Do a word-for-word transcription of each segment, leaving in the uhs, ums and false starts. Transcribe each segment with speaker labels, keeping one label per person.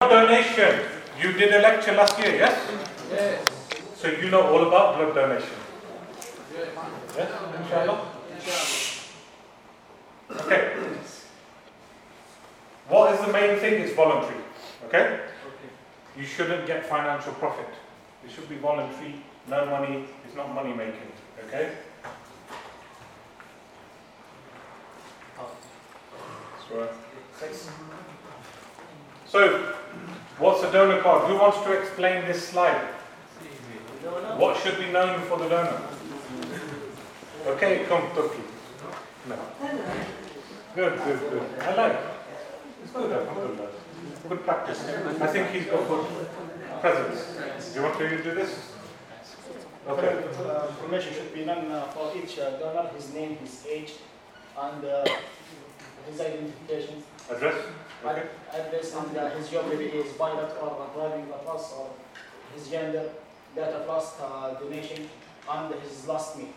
Speaker 1: donation. You did a lecture last year, yes?
Speaker 2: Yes.
Speaker 1: So you know all about blood donation. Yes, inshallah? Okay. What is the main thing? It's voluntary. Okay? You shouldn't get financial profit. It should be voluntary, no money, it's not money making. Okay? So, what's a donor card? Who wants to explain this slide? What should be known for the donor? Okay, come, Turkey. No. Good, good, good. I like it. It's good, alhamdulillah. Good practice. I think he's got good presence. Do you want to do this? Okay.
Speaker 3: Uh, information should be known uh, for each uh, donor, his name, his age, and uh, his identification.
Speaker 1: Address? Okay.
Speaker 3: Ad- address and uh, his job, maybe he is pilot or driving a bus, or his gender, date of last uh, donation, and his last meal.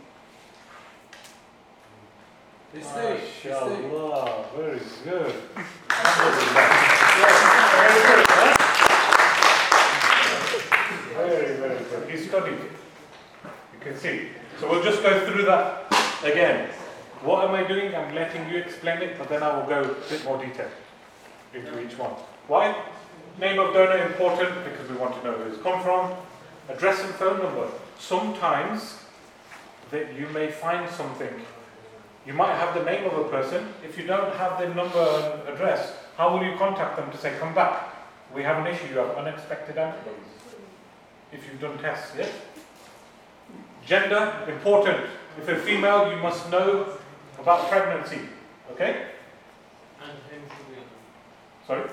Speaker 1: MashaAllah, very good. Very, very good. He studied. You can see. So we'll just go through that again. What am I doing? I'm letting you explain it, but then I will go a bit more detail into each one. Why? Name of donor important because we want to know who it's come from. Address and phone number. Sometimes that you may find something. You might have the name of a person. If you don't have their number and address, how will you contact them to say, come back? We have an issue, you have unexpected antibodies. If you've done tests, yes? Gender, important. If you're female, you must know about pregnancy. Okay? Sorry?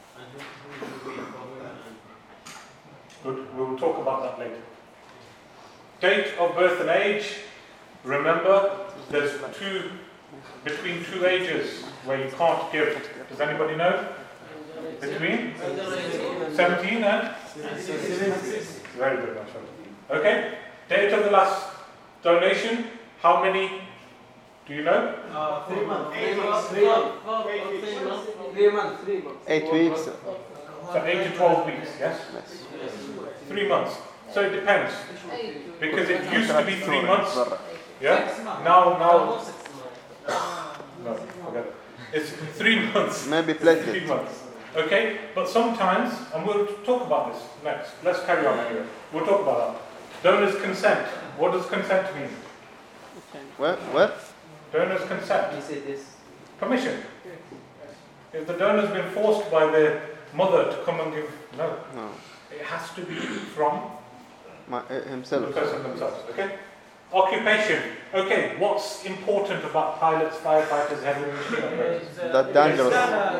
Speaker 1: Good, we will talk about that later. Date of birth and age. Remember, there's two, between two ages where you can't give. Does anybody know? Between? seventeen and? Very good, mashallah. Okay, date of the last donation. How many do you know?
Speaker 2: Uh, three months.
Speaker 3: Eight
Speaker 2: months.
Speaker 3: Three months.
Speaker 2: Three months. Three months. Three months.
Speaker 4: Eight weeks.
Speaker 1: So eight to twelve weeks, yes? Three months. So it depends. Because it used to be three months. Yeah? Now, now. No, forget it. It's three months.
Speaker 4: Maybe
Speaker 1: Three
Speaker 4: platelet.
Speaker 1: months. Okay? But sometimes, and we'll talk about this next. Let's carry on anyway. We'll talk about that. Donor's consent. What does consent mean?
Speaker 4: Where? Where?
Speaker 1: Donor's consent.
Speaker 2: He said this.
Speaker 1: Permission. If the donor's been forced by their mother to come and give, no.
Speaker 4: No.
Speaker 1: It has to be from
Speaker 4: My, uh,
Speaker 1: the
Speaker 4: himself.
Speaker 1: person themselves. Okay? Occupation. Okay, what's important about pilots, firefighters, heavy machine operators?
Speaker 4: That dangerous.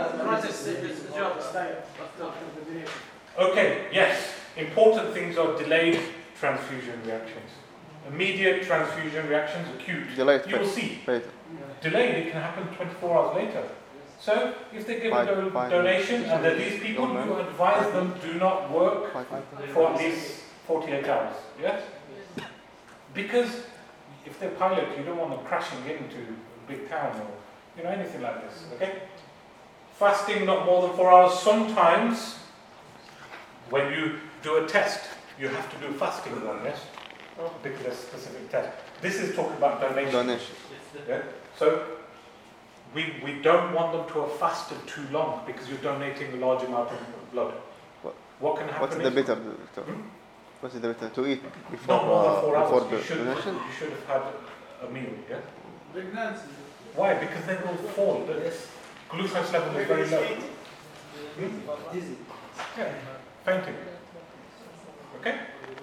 Speaker 1: Okay, yes. Important things are delayed transfusion reactions. Immediate transfusion reactions, acute.
Speaker 4: Delayed.
Speaker 1: You will see.
Speaker 4: Later.
Speaker 1: Delayed, it can happen twenty-four hours later. So, if they give a
Speaker 4: Five-
Speaker 1: do-
Speaker 4: five
Speaker 1: donation
Speaker 4: minutes.
Speaker 1: and there are these people, you advise them do not work for at least forty-eight hours. Yes? Because if they're pilot, you don't want them crashing into a big town or you know anything like this. Okay? Fasting not more than four hours. Sometimes, when you do a test, you have to do fasting one. Yes? Because there's a specific test. This is talking about donation.
Speaker 4: Donation.
Speaker 1: Yeah? So we we don't want them to have fasted too long because you're donating a large amount of blood.
Speaker 4: What-
Speaker 1: What can happen?
Speaker 4: What's the
Speaker 1: is
Speaker 4: better, doctor?
Speaker 1: Hmm?
Speaker 4: What's the better to eat before
Speaker 1: not more than
Speaker 4: uh,
Speaker 1: four
Speaker 4: before
Speaker 1: hours.
Speaker 4: the
Speaker 1: You should,
Speaker 4: donation?
Speaker 1: you should have had a meal. Yeah.
Speaker 2: Pregnancy.
Speaker 1: Why? Because they will fall. The glucose level is very low.
Speaker 2: Dizzy.
Speaker 1: Yeah. Fainting. Okay.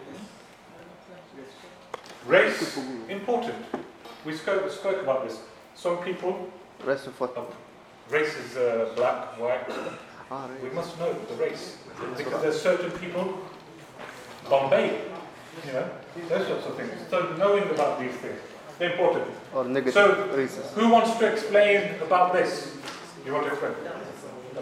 Speaker 1: Race important. We spoke spoke about this. Some people
Speaker 4: Rest of what?
Speaker 1: race is uh, black, white.
Speaker 4: Ah,
Speaker 1: We
Speaker 4: right.
Speaker 1: must know the race because there's certain people, Bombay, you know, those sorts of things. So knowing about these things, they're important.
Speaker 4: Or negative
Speaker 1: So-
Speaker 4: races.
Speaker 1: Who wants to explain about this? You want to explain? No.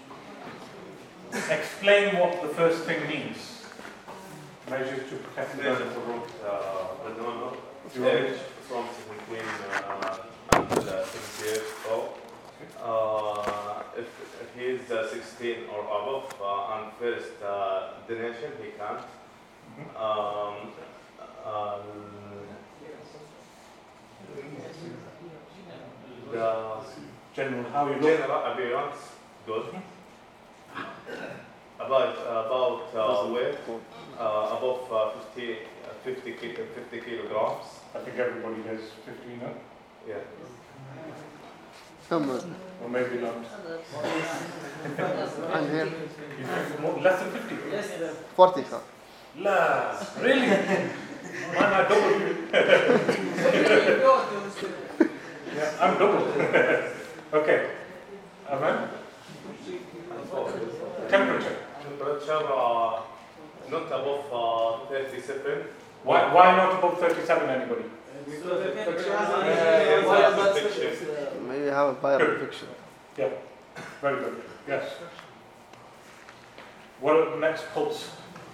Speaker 1: Explain what the first thing means. Measures to protect the
Speaker 5: Measure
Speaker 1: donor.
Speaker 5: to root uh, the donor
Speaker 1: You want
Speaker 5: age from between uh, and uh, six years old Uh, if, if he is uh, sixteen or above uh, on first uh, donation, he can't.
Speaker 1: Mhm.
Speaker 5: Um, um, the
Speaker 1: General, how you look.
Speaker 5: general appearance, good. About about uh, weight, uh, above uh, fifty, uh, fifty, ki- fifty kilograms.
Speaker 1: I think everybody has fifteen, no?
Speaker 5: Yeah.
Speaker 4: Come on.
Speaker 1: Or maybe not.
Speaker 4: I'm here.
Speaker 1: You think more, less than fifty?
Speaker 4: forty, sir.
Speaker 1: La, really? Man, I double you. Yeah, I'm double. Okay. Amen. Temperature.
Speaker 5: Temperature uh, not above uh, thirty-seven.
Speaker 1: Why, why not above thirty-seven, anybody?
Speaker 4: Maybe have a viral infection.
Speaker 1: Yeah, very good. Yes. What are the next pulse?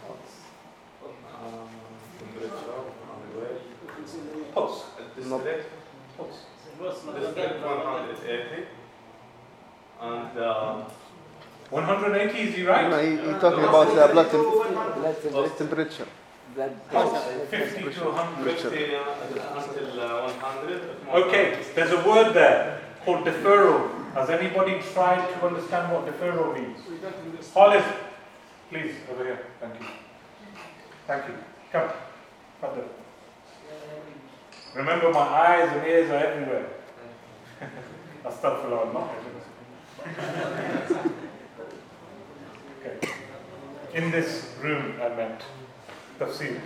Speaker 5: Um, temperature and weight.
Speaker 1: Pulse.
Speaker 5: Distillate.
Speaker 1: Pulse.
Speaker 5: Distillate one hundred eighty. And uh,
Speaker 1: one hundred eighty, is he
Speaker 4: No,
Speaker 1: right?
Speaker 4: he, he talking about uh, blood, tem- blood temperature.
Speaker 1: Pulse. fifty to one hundred.
Speaker 5: fifty uh, until uh, one hundred.
Speaker 1: Okay, there's a word there called deferral. Has anybody tried to understand what deferral means? Hollis, please, over here. Thank you. Thank you. Come. Come there. Remember, my eyes and ears are everywhere. Astaghfirullah, not everywhere. Okay. In this room, I meant. Tafsir.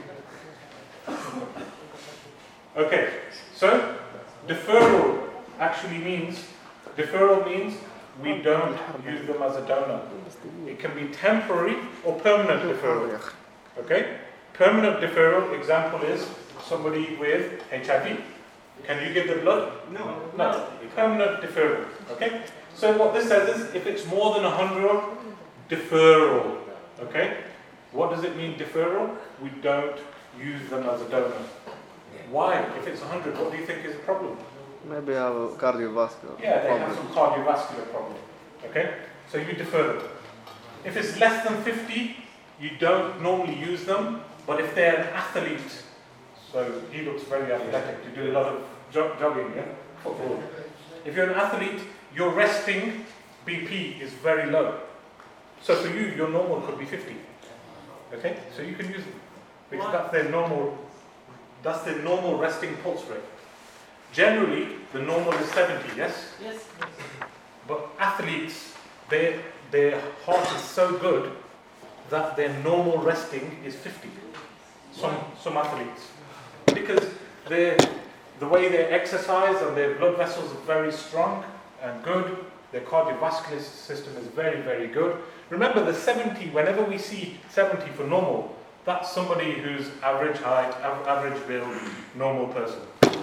Speaker 1: Okay, so deferral actually means, deferral means we don't use them as a donor. It can be temporary or permanent deferral. Okay? Permanent deferral, example is somebody with H I V. Can you give the blood?
Speaker 2: No.
Speaker 1: No. Permanent deferral. Okay? So what this says is if it's more than one hundred, deferral. Okay? What does it mean, deferral? We don't use them as a donor. Why? If it's one hundred, what do you think is the problem?
Speaker 4: Maybe have a cardiovascular
Speaker 1: Yeah, they have
Speaker 4: problem.
Speaker 1: some cardiovascular problem. Okay? So you defer them. If it's less than fifty, you don't normally use them, but if they're an athlete, so he looks very athletic, you do a lot of jo- jogging, yeah? Football. If you're an athlete, your resting B P is very low. So for you, your normal could be fifty. Okay? So you can use them. Because that's their normal, that's their normal resting pulse rate. Generally, the normal is seventy, yes?
Speaker 2: Yes.
Speaker 1: But athletes, their, their heart is so good that their normal resting is fifty. Some, some athletes. Because they the way they exercise and their blood vessels are very strong and good, their cardiovascular system is very, very good. Remember the seventy, whenever we see seventy for normal, that's somebody who's average height, av- average build, normal person.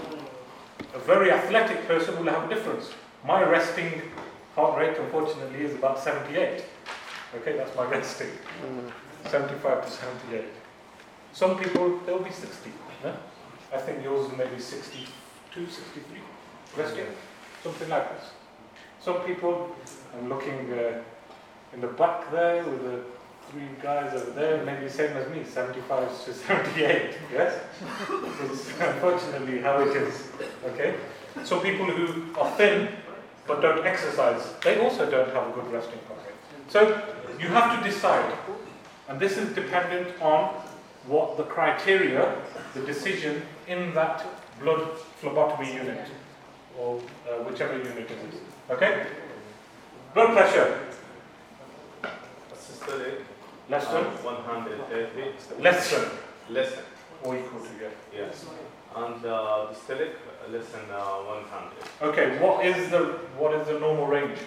Speaker 1: A very athletic person will have a difference. My resting heart rate, unfortunately, is about seventy-eight. Okay, that's my resting.
Speaker 4: Mm.
Speaker 1: seventy-five to seventy-eight. Some people, they'll be sixty. Yeah? I think yours may be sixty-two, sixty-three. Resting, something like this. Some people, I'm looking uh, in the back there with the three guys over there, maybe same as me, seventy-five to seventy-eight. Yes? It's unfortunately how it is. Okay? Some people who are thin but don't exercise, they also don't have a good resting heart rate. So you have to decide, and this is dependent on what the criteria, the decision in that blood phlebotomy unit, or uh, whichever unit it is. Okay? Blood pressure,
Speaker 5: systolic
Speaker 1: less than,
Speaker 5: one hundred thirty.
Speaker 1: less than,
Speaker 5: Less than.
Speaker 1: or equal to, yeah.
Speaker 5: Yes. And uh, dystolic uh, less than uh, one hundred.
Speaker 1: Okay, what is the what is the normal range?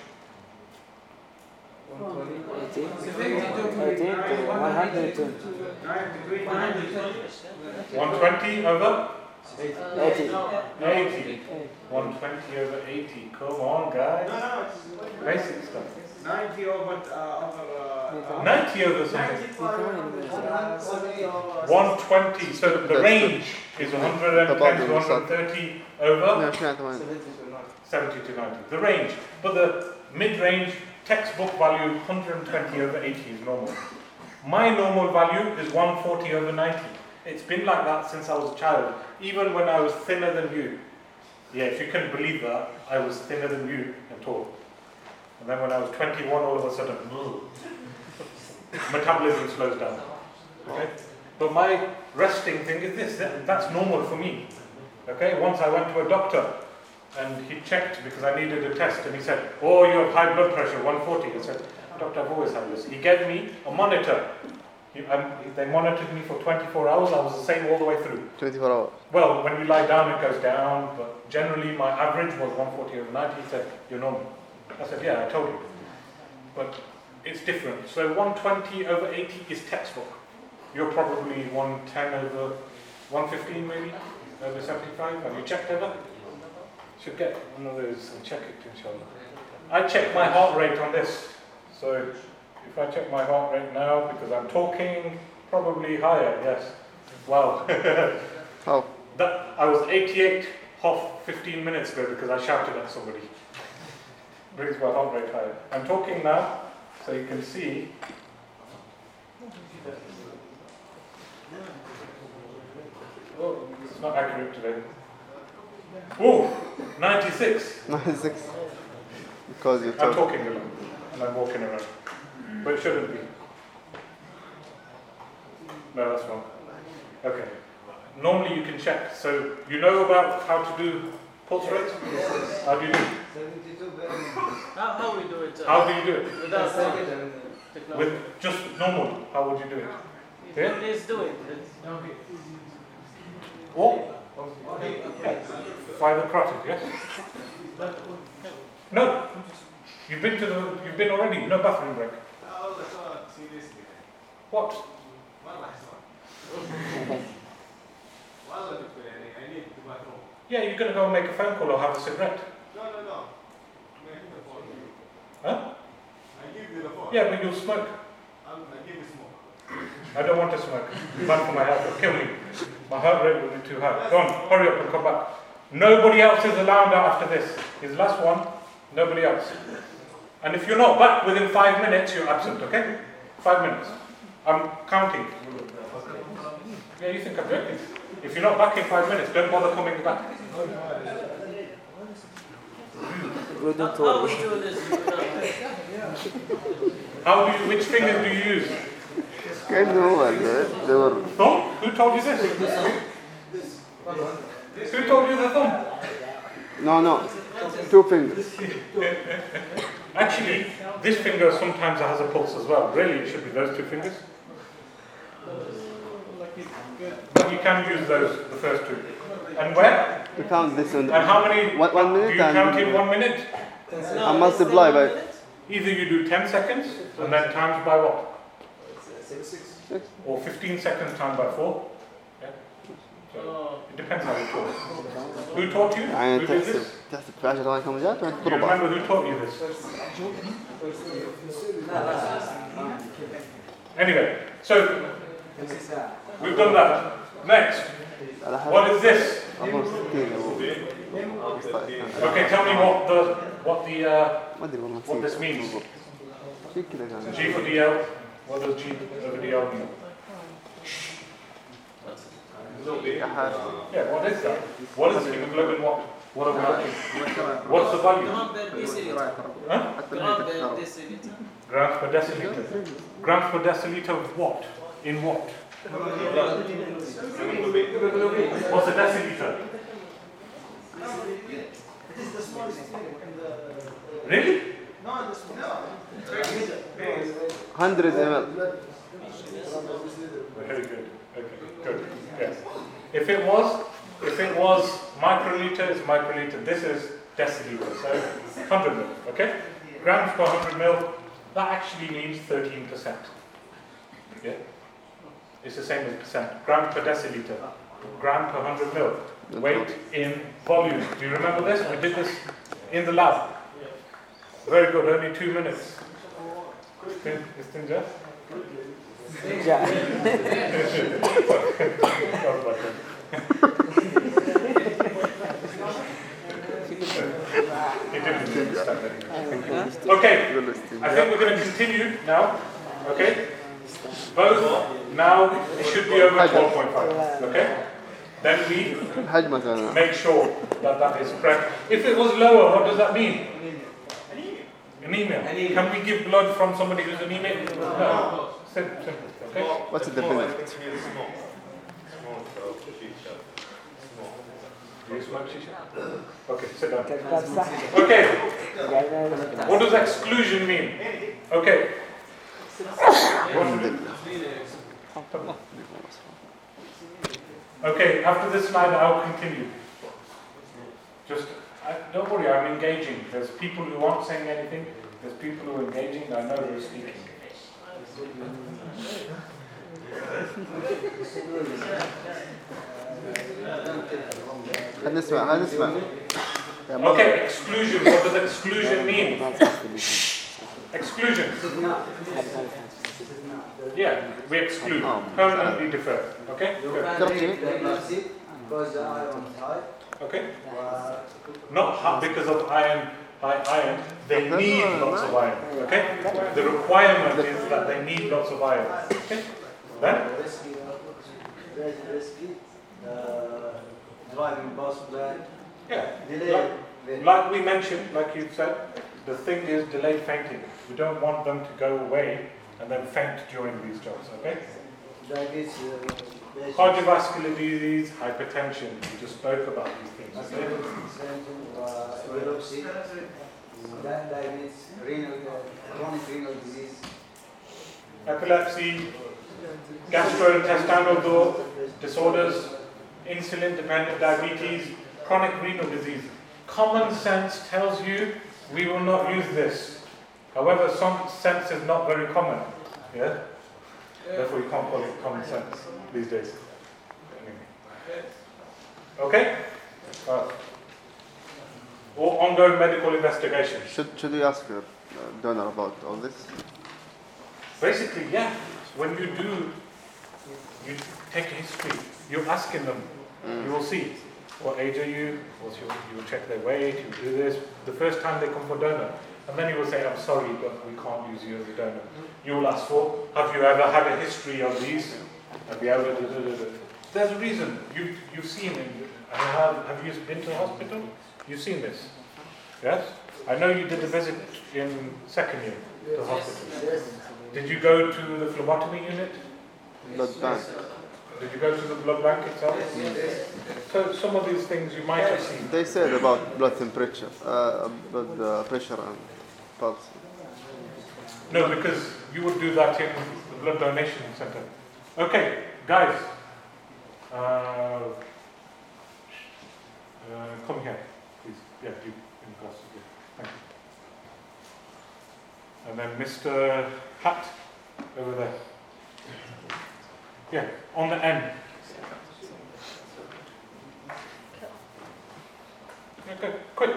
Speaker 1: one twenty over eighty. one twenty over eighty. Come on, guys. Basic stuff.
Speaker 2: ninety over, uh, over, uh,
Speaker 1: ninety over something.
Speaker 2: uh,
Speaker 1: one twenty. So the range is one ten to one thirty over
Speaker 4: لا، شنو ثمانية.
Speaker 1: seventy to ninety. The range, but the mid-range textbook value one hundred twenty over eighty is normal. My normal value is one forty over ninety. It's been like that since I was a child, even when I was thinner than you. Yeah, if you can believe that, I was thinner than you and tall. And then when I was twenty-one, all of a sudden, metabolism slows down. Okay? But my resting thing is this, that, that's normal for me. Okay? Once I went to a doctor and he checked because I needed a test and he said, oh, you have high blood pressure, one forty. I said, doctor, I've always had this. He gave me a monitor. He, um, they monitored me for twenty-four hours. I was the same all the way through.
Speaker 4: twenty-four hours.
Speaker 1: Well, when you lie down, it goes down, but generally my average was one forty over ninety. He said, you're normal. I said, yeah, I told you. But it's different. So one twenty over eighty is textbook. You're probably one ten over one fifteen maybe, over seventy-five. Have you checked ever? Should get one of those and check it, inshallah. I check my heart rate on this. So if I check my heart rate now, because I'm talking, probably higher, yes. Wow.
Speaker 4: How?
Speaker 1: That, I was eighty-eight half fifteen minutes ago because I shouted at somebody. Brings my heart rate higher. I'm talking now, so you can see. Oh, it's not accurate today. Oh, ninety-six.
Speaker 4: ninety-six. Because you're
Speaker 1: I'm
Speaker 4: talking.
Speaker 1: talking a lot, and I'm walking around. But it shouldn't be. No, that's wrong. Okay. Normally you can check. So you know about how to do pulse rates? How do you do it?
Speaker 2: How, how we do it? Uh,
Speaker 1: How do you do it?
Speaker 2: Without uh, technology.
Speaker 1: With just normal. How would you do it? Yeah?
Speaker 2: Please do it. Okay.
Speaker 1: Or? Five carotid, yes? No. You've been to the you've been already, no bathroom break. What? Yeah, you're gonna go and make a phone call or have a cigarette.
Speaker 6: No, no, no.
Speaker 1: Huh?
Speaker 6: I give you the phone.
Speaker 1: Yeah, but you'll smoke.
Speaker 6: I'm, I give you smoke.
Speaker 1: I don't want to smoke. Bad for my health, it'll kill me. My heart rate will be too high. Go on, hurry up and come back. Nobody else is allowed after this. His last one, nobody else. And if you're not back within five minutes, you're absent, okay? Five minutes. I'm counting. Yeah, you think I'm joking. If you're not back in five minutes, don't bother coming back.
Speaker 2: How we do this?
Speaker 1: How do you, which finger do you use?
Speaker 4: Kind of, they were.
Speaker 1: Thumb? Who told you this? Who told you the thumb?
Speaker 4: No, no. Two fingers.
Speaker 1: Actually, this finger sometimes has a pulse as well. Really, it should be those two fingers. But you can use those, the first two. And where?
Speaker 4: We count this one.
Speaker 1: And how many?
Speaker 4: One, one minute
Speaker 1: do you
Speaker 4: and
Speaker 1: count in one minute?
Speaker 4: I multiply by
Speaker 1: Either you do ten seconds and then times by what?
Speaker 4: six.
Speaker 1: Or fifteen seconds times by four. Yeah. So it depends how you taught. Who taught you?
Speaker 4: يعني
Speaker 1: Who did
Speaker 4: تحسب
Speaker 1: this?
Speaker 4: تحسب في عشر ثواني كم جات
Speaker 1: Do you
Speaker 4: تضرب بعض.
Speaker 1: remember who taught you this? Anyway, so we've done that. Next,
Speaker 4: على حسب
Speaker 1: what is this?
Speaker 4: أظن ستين أو
Speaker 1: Okay, tell me what the what the uh,
Speaker 4: ما أدري والله
Speaker 1: what this
Speaker 4: نسيت
Speaker 1: means.
Speaker 4: بالضبط. شيء كذا كان.
Speaker 1: G for D L. What does G over D L mean?
Speaker 4: أحد.
Speaker 1: Yeah, what is that? What is hemoglobin? What? What are we looking? What's the value?
Speaker 2: Gram per deciliter.
Speaker 1: Huh?
Speaker 2: Gram per deciliter.
Speaker 1: Grams per deciliter. Grams per deciliter of what? In what? What's a deciliter?
Speaker 3: It is the smallest thing in the.
Speaker 1: Really?
Speaker 3: No, the smallest.
Speaker 4: hundred milliliters.
Speaker 1: Very good. Okay, good. Yes. If it was, if it was microliter, it's microliter. This is deciliter, so one hundred mil. Okay. Grams per one hundred mil. That actually means thirteen percent. Yeah. It's the same as percent. Gram per deciliter. Gram per one hundred mil. Weight in volume. Do you remember this? We did this in the lab. Very good. Only two minutes. Istinja? didn't understand anything. Okay, I think we're going to continue now. Okay? Both, now it should be over twelve point five. Okay? Then we
Speaker 4: الحجم مثلا
Speaker 1: make sure that that is correct. If it was lower, what does that mean? An email. Can we give blood from somebody who's anemic? No. Simple, simple. Okay?
Speaker 4: what's the
Speaker 5: Small, I
Speaker 4: benefit?
Speaker 5: think he is small. Small, so shisha. Small.
Speaker 1: Do you smoke shisha? Okay, sit down. Okay. What does exclusion mean? Okay. Okay, after this slide I'll continue. Just, I, don't worry, I'm engaging. There's people who aren't saying anything. There's people who are engaging. I know who's speaking.
Speaker 4: هنسمع هنسمع
Speaker 1: Okay, exclusion. What does exclusion mean? Exclusion. Yeah, we exclude. Permanently defer. Okay? Good.
Speaker 7: Because the iron is high.
Speaker 1: Okay? Not high because of iron, high iron. They need lots of iron. Okay? The requirement is that they need lots of iron. Okay? Then?
Speaker 7: Risky, very risky. Uh, driving bus plan.
Speaker 1: Yeah.
Speaker 7: Delay.
Speaker 1: Like, like we mentioned, like you said, the thing is delayed fainting. We don't want them to go away and then faint during these jobs. Okay?
Speaker 7: Diabetes. Uh,
Speaker 1: Cardiovascular disease, hypertension. We just spoke about these things. Okay?
Speaker 7: Epilepsy, diabetes, renal, chronic renal disease.
Speaker 1: Epilepsy, gastrointestinal disorders, insulin-dependent diabetes, chronic renal disease. Common sense tells you we will not use this. However, some sense is not very common. Yeah? Therefore, you can't call it common sense these days. Okay? Uh, or ongoing medical investigation.
Speaker 4: should should we ask uh, donor about all this?
Speaker 1: Basically, yeah. When you do, you take a history. You're asking them. You will see what age are you. What's your, you will check their weight. You do this. The first time they come for donor, and then you will say, "I'm sorry, but we can't use you as a donor." You will ask for, "Have you ever had a history of these? Have you ever?" Da, da, da, da. There's a reason. You you've seen it. Have have you been to the hospital? You've seen this. Yes. I know you did a visit in second year to the hospital. Did you go to the phlebotomy unit?
Speaker 4: Blood bank.
Speaker 1: Did you go to the blood bank itself? So some of these things you might have seen.
Speaker 4: They said about blood temperature, uh, blood uh, pressure and pulse.
Speaker 1: No, because you would do that in the blood donation center. Okay, guys. Uh, uh, come here, please. Yeah, you in class. Yeah. Thank you. And then Mister Hatt over there. Yeah, on the end. Okay, quick.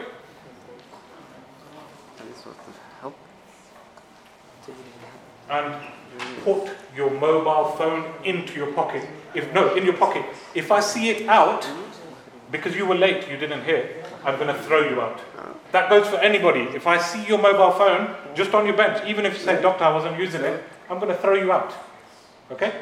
Speaker 4: This was to help.
Speaker 1: And put your mobile phone into your pocket. If no, in your pocket. If I see it out, because you were late, you didn't hear, I'm going to throw you out. That goes for anybody. If I see your mobile phone just on your bench, even if you say, "Doctor, I wasn't using it," I'm going to throw you out. Okay?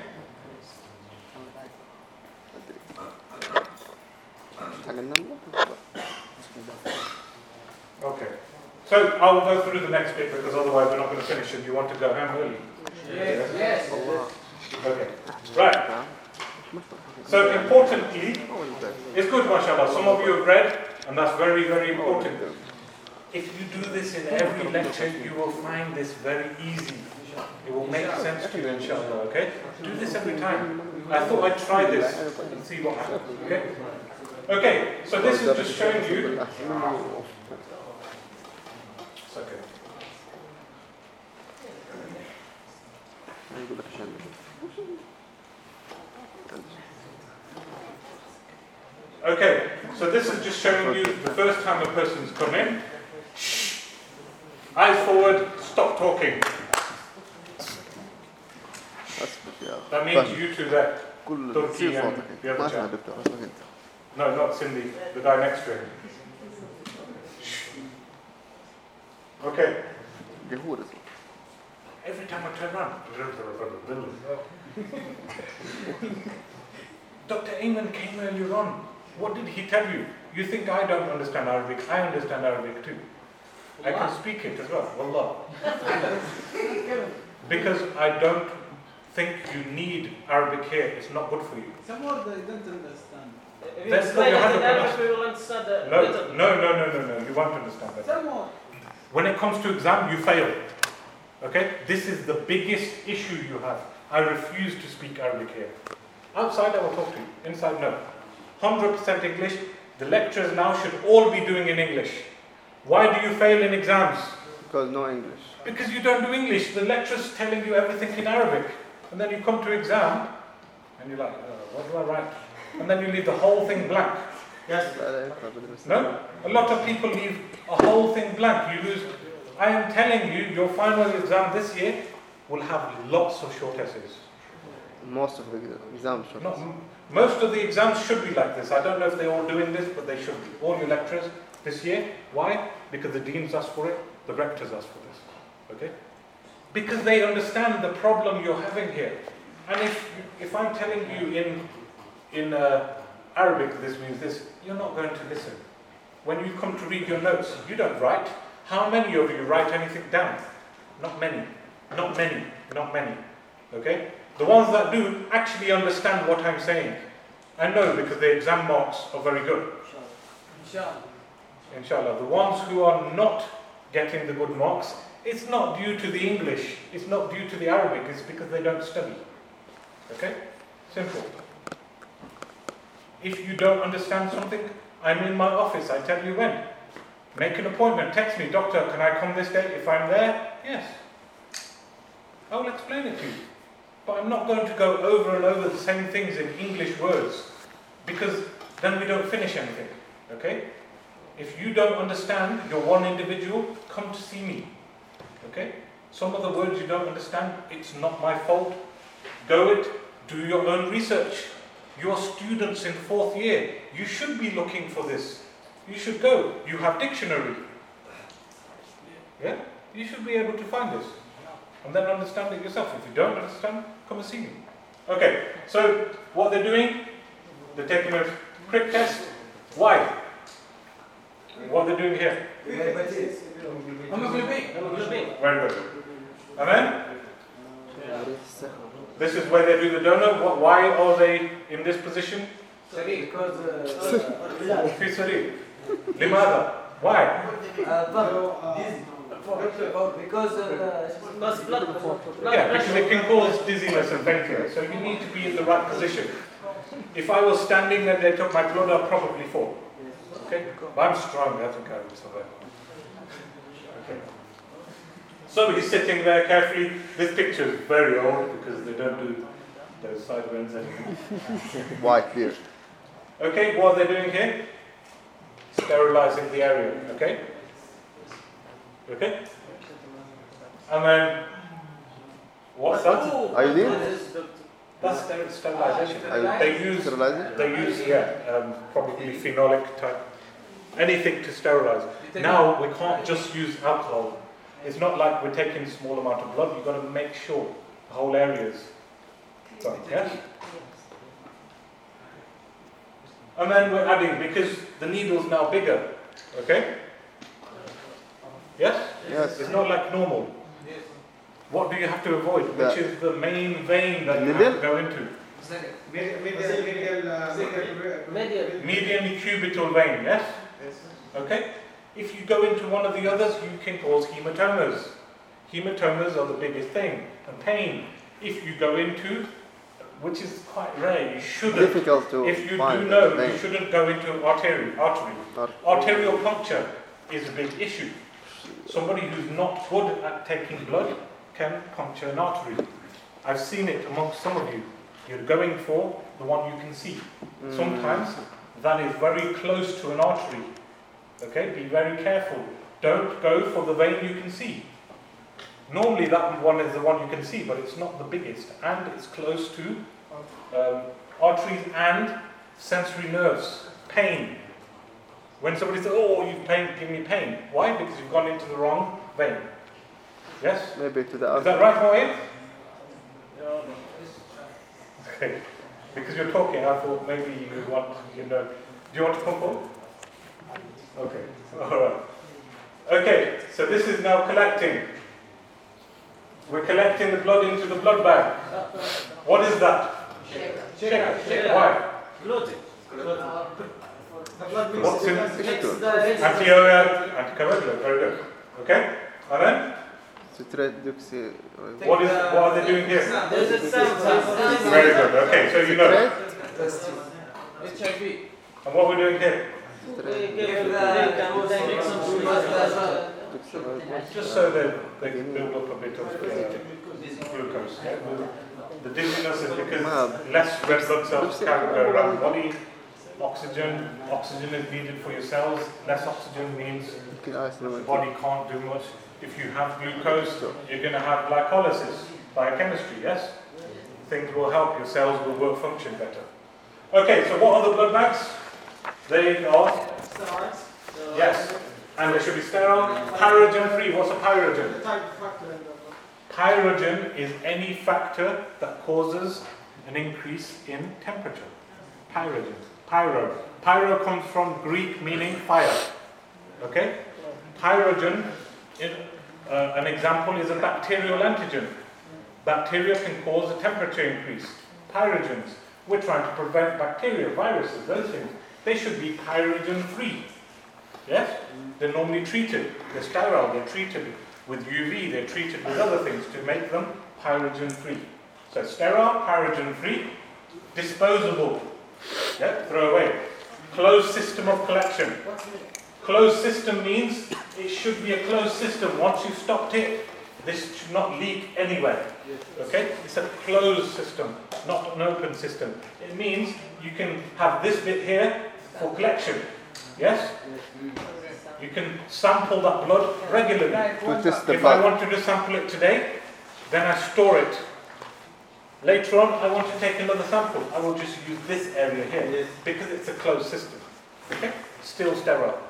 Speaker 1: Okay. So I'll go through the next bit because otherwise we're not going to finish and you want to go home early.
Speaker 2: Yes. Yes.
Speaker 1: Okay. Right. So importantly, it's good, mashallah. Some of you have read, and that's very, very important. If you do this in every lecture, you will find this very easy. It will make sense to you, inshallah, okay? Do this every time. I thought I'd try this and see what happens, okay? Okay, so this is just showing you. It's okay. Okay, so this is just showing you the first time a person's come in. Eyes forward, stop talking. That means you two there. Turkey and the other chap. No, not Cindy, the guy next to him. Okay.
Speaker 4: Jahur.
Speaker 1: Every time I turn around. Doctor Ayman came earlier on. What did he tell you? You think I don't understand Arabic? I understand Arabic too. I can speak it as well. Wallah. Because I don't think you need Arabic here. It's not good for you.
Speaker 2: Some words I don't understand.
Speaker 1: That's
Speaker 2: That's
Speaker 1: not
Speaker 2: why
Speaker 1: your
Speaker 2: I
Speaker 1: hundred
Speaker 2: said
Speaker 1: percent.
Speaker 2: Arabic we will understand the
Speaker 1: No,
Speaker 2: better.
Speaker 1: no, no, no, no, no. You won't understand that.
Speaker 2: Some more.
Speaker 1: When it comes to exam, you fail. Okay? This is the biggest issue you have. I refuse to speak Arabic here. Outside, I will talk to you. Inside, no. one hundred percent English. The lecturers now should all be doing in English. Why do you fail in exams?
Speaker 4: Because no English.
Speaker 1: Because you don't do English. The lecturer's telling you everything in Arabic. And then you come to exam, and you're like, oh, what do I write? And then you leave the whole thing blank.
Speaker 3: Yes.
Speaker 1: No? A lot of people leave a whole thing blank. You lose. I am telling you, your final exam this year will have lots of short essays.
Speaker 4: Most of the exams should.
Speaker 1: Not, m- most of the exams should be like this. I don't know if they're all doing this, but they should be. All your lecturers this year. Why? Because the deans asked for it, the rectors asked for this. Okay? Because they understand the problem you're having here. And if if I'm telling you in in uh, Arabic this means this, you're not going to listen. When you come to read your notes, you don't write. How many of you write anything down? Not many. Not many. Not many. Okay? The ones that do actually understand what I'm saying. I know because the exam marks are very good.
Speaker 2: Inshallah.
Speaker 1: Inshallah. The ones who are not getting the good marks, it's not due to the English. It's not due to the Arabic. It's because they don't study. Okay? Simple. If you don't understand something, I'm in my office. I tell you when. Make an appointment. Text me, doctor, can I come this day? If I'm there, yes. I will explain it to you. But I'm not going to go over and over the same things in English words, because then we don't finish anything. Okay? If you don't understand, you're one individual, come to see me. Okay? Some of the words you don't understand, it's not my fault. Go it, do your own research. You're students in fourth year. You should be looking for this. You should go. You have dictionary. Yeah? You should be able to find this. And then understand it yourself. If you don't understand, come and see me. Okay, so what they're doing, they're taking a quick test. Why? What they're doing here. Very good. Amen? This is where they do the donor. What, why are they in this position?
Speaker 2: Because
Speaker 1: في سرير. لماذا? Why?
Speaker 2: because because blood blood
Speaker 1: Yeah, because
Speaker 2: pressure.
Speaker 1: it can cause dizziness and fainting. So you need to be in the right position. If I was standing and they took my blood, I'd probably fall. Okay? But I'm strong, I think I would survive. Okay. So he's sitting there carefully. This picture is very old because they don't do those side winds anymore.
Speaker 4: White beard.
Speaker 1: Okay, what are they doing here? Sterilizing the area, okay? Okay? And then, what's that?
Speaker 4: Are you there?
Speaker 1: That's ster- sterilization.
Speaker 4: Are you
Speaker 1: They use,
Speaker 4: sterilizing?
Speaker 1: they use, yeah, um, probably phenolic type, anything to sterilize. Now, we can't just use alcohol. It's not like we're taking a small amount of blood. You've got to make sure the whole area is done, yes? And then we're adding, because the needle's now bigger, okay? Yes?
Speaker 4: Yes.
Speaker 1: It's not like normal. What do you have to avoid? Which
Speaker 4: The-
Speaker 1: is the main vein that you have
Speaker 4: Needle?
Speaker 1: to go into?
Speaker 2: Medial.
Speaker 1: Median cubital vein, yes? Okay? If you go into one of the others, you can cause hematomas. Hematomas are the biggest thing. And pain. If you go into, which is quite rare, you shouldn't.
Speaker 4: Difficult to
Speaker 1: If you
Speaker 4: find.
Speaker 1: do know,
Speaker 4: the
Speaker 1: you
Speaker 4: vein.
Speaker 1: shouldn't go into artery. artery.
Speaker 4: Ar-
Speaker 1: Arterial puncture is a big issue. Somebody who's not good at taking blood can puncture an artery. I've seen it amongst some of you. You're going for the one you can see.
Speaker 4: Mm.
Speaker 1: Sometimes that is very close to an artery. Okay, be very careful. Don't go for the vein you can see. Normally that one is the one you can see, but it's not the biggest. And it's close to um, arteries and sensory nerves. Pain. When somebody says, oh, you pain, give me pain. Why? Because you've gone into the wrong vein. Yes?
Speaker 4: Maybe to the
Speaker 1: Is
Speaker 4: other.
Speaker 1: that right, Moed? Okay. Because you're talking, I thought maybe you want, you know. Do you want to come forward? Okay. All right. Okay, so this is now collecting. We're collecting the blood into the blood bag. What is that? Shaker.
Speaker 2: Shaker.
Speaker 1: Why?
Speaker 2: Clothing.
Speaker 1: What's in
Speaker 2: It's the
Speaker 1: anti-O R, anticoagulant? Very good. Okay? And then?
Speaker 4: Citrate deoxy.
Speaker 1: What is? What are they doing here?
Speaker 2: There's a sample.
Speaker 1: Very good. Okay, so you know.
Speaker 2: H I V.
Speaker 1: And what we're doing here?
Speaker 2: They give the they make some
Speaker 1: Just so that they can build up a bit of uh, glucose. Yeah? The dizziness is because less red blood cells can go around the body. Oxygen, oxygen is needed for your cells. Less oxygen means the body can't do much. If you have glucose, you're going to have glycolysis, biochemistry, yes? Things will help, your cells will work function better. Okay, so what are the blood bags? They are, yes, and they should be sterile, pyrogen free. What's a pyrogen? Pyrogen is any factor that causes an increase in temperature. Pyrogen. Pyro. Pyro comes from Greek meaning fire. Okay? Pyrogen, in, uh, an example is a bacterial antigen. Bacteria can cause a temperature increase. Pyrogens. We're trying to prevent bacteria, viruses, those things. They should be pyrogen free. Yes? They're normally treated. They're sterile. They're treated with U V. They're treated with other things to make them pyrogen free. So sterile, pyrogen free, disposable. Yeah, throw away. Closed system of collection. Closed system means it should be a closed system. Once you've stopped it, this should not leak anywhere. Okay? It's a closed system, not an open system. It means you can have this bit here for collection. Yes? You can sample that blood regularly. If I wanted to sample it today, then I store it. Later on, I want to take another sample. I will just use this area here because it's a closed system. Okay? Still sterile.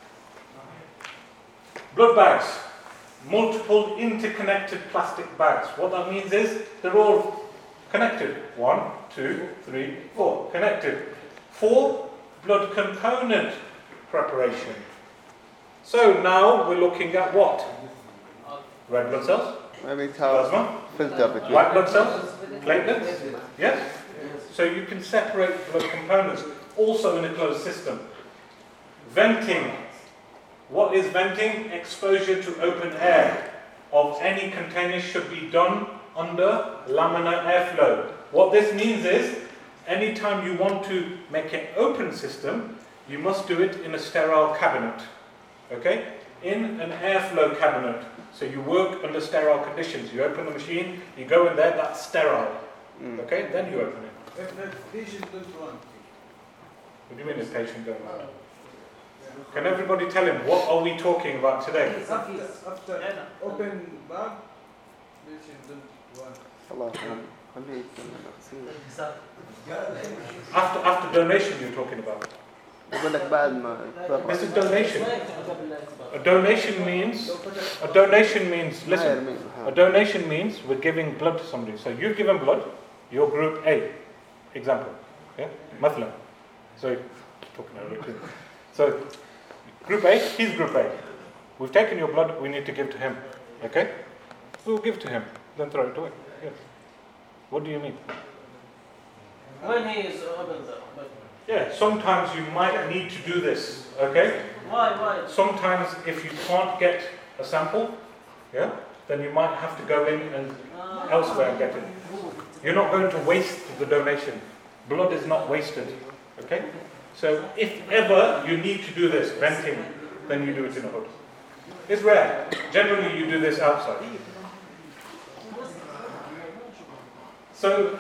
Speaker 1: Blood bags. Multiple interconnected plastic bags. What that means is they're all connected. One, two, three, four. Connected. Four, blood component preparation. So now we're looking at what? Red blood cells?
Speaker 4: Maybe it has
Speaker 1: Plasma?
Speaker 4: filter between.
Speaker 1: White blood cells? Platelets? Yes? So you can separate blood components also in a closed system. Venting. What is venting? Exposure to open air of any container should be done under laminar airflow. What this means is, anytime you want to make an open system, you must do it in a sterile cabinet. Okay? In an airflow cabinet. So you work under sterile conditions. You open the machine, you go in there, that's sterile.
Speaker 4: Mm.
Speaker 1: Okay? Then you open it.
Speaker 6: If the patient don't want.
Speaker 1: What do you mean the patient don't want? Can everybody tell him what are we talking about today?
Speaker 6: After, after open bag, patient don't want.
Speaker 4: خلاص خليه يتكلم.
Speaker 1: After after donation you're talking about.
Speaker 4: يقول لك بعد ما
Speaker 1: This is donation. A donation means a donation means listen. A donation means we're giving blood to somebody. So you've given blood, you're group A. Example. Yeah? مثلا. So talking about it. So group A, he's group A. We've taken your blood, we need to give to him. Okay? We'll give to him, then throw it away. Yes. What do you mean?
Speaker 2: When he is open though. But
Speaker 1: Yeah, sometimes you might need to do this, okay?
Speaker 2: why, why?
Speaker 1: Sometimes if you can't get a sample, yeah, then you might have to go in and
Speaker 2: Uh,
Speaker 1: elsewhere and get it. You're not going to waste the donation. Blood is not wasted, okay? So if ever you need to do this, venting, then you do it in a hood. It's rare. Generally you do this outside. So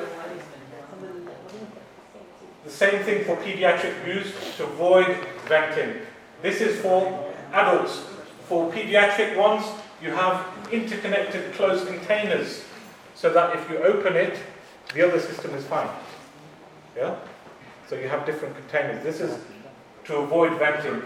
Speaker 1: the same thing for pediatric use to avoid venting. This is for adults. For pediatric ones, you have interconnected closed containers so that if you open it, the other system is fine. Yeah? So you have different containers. This is to avoid venting.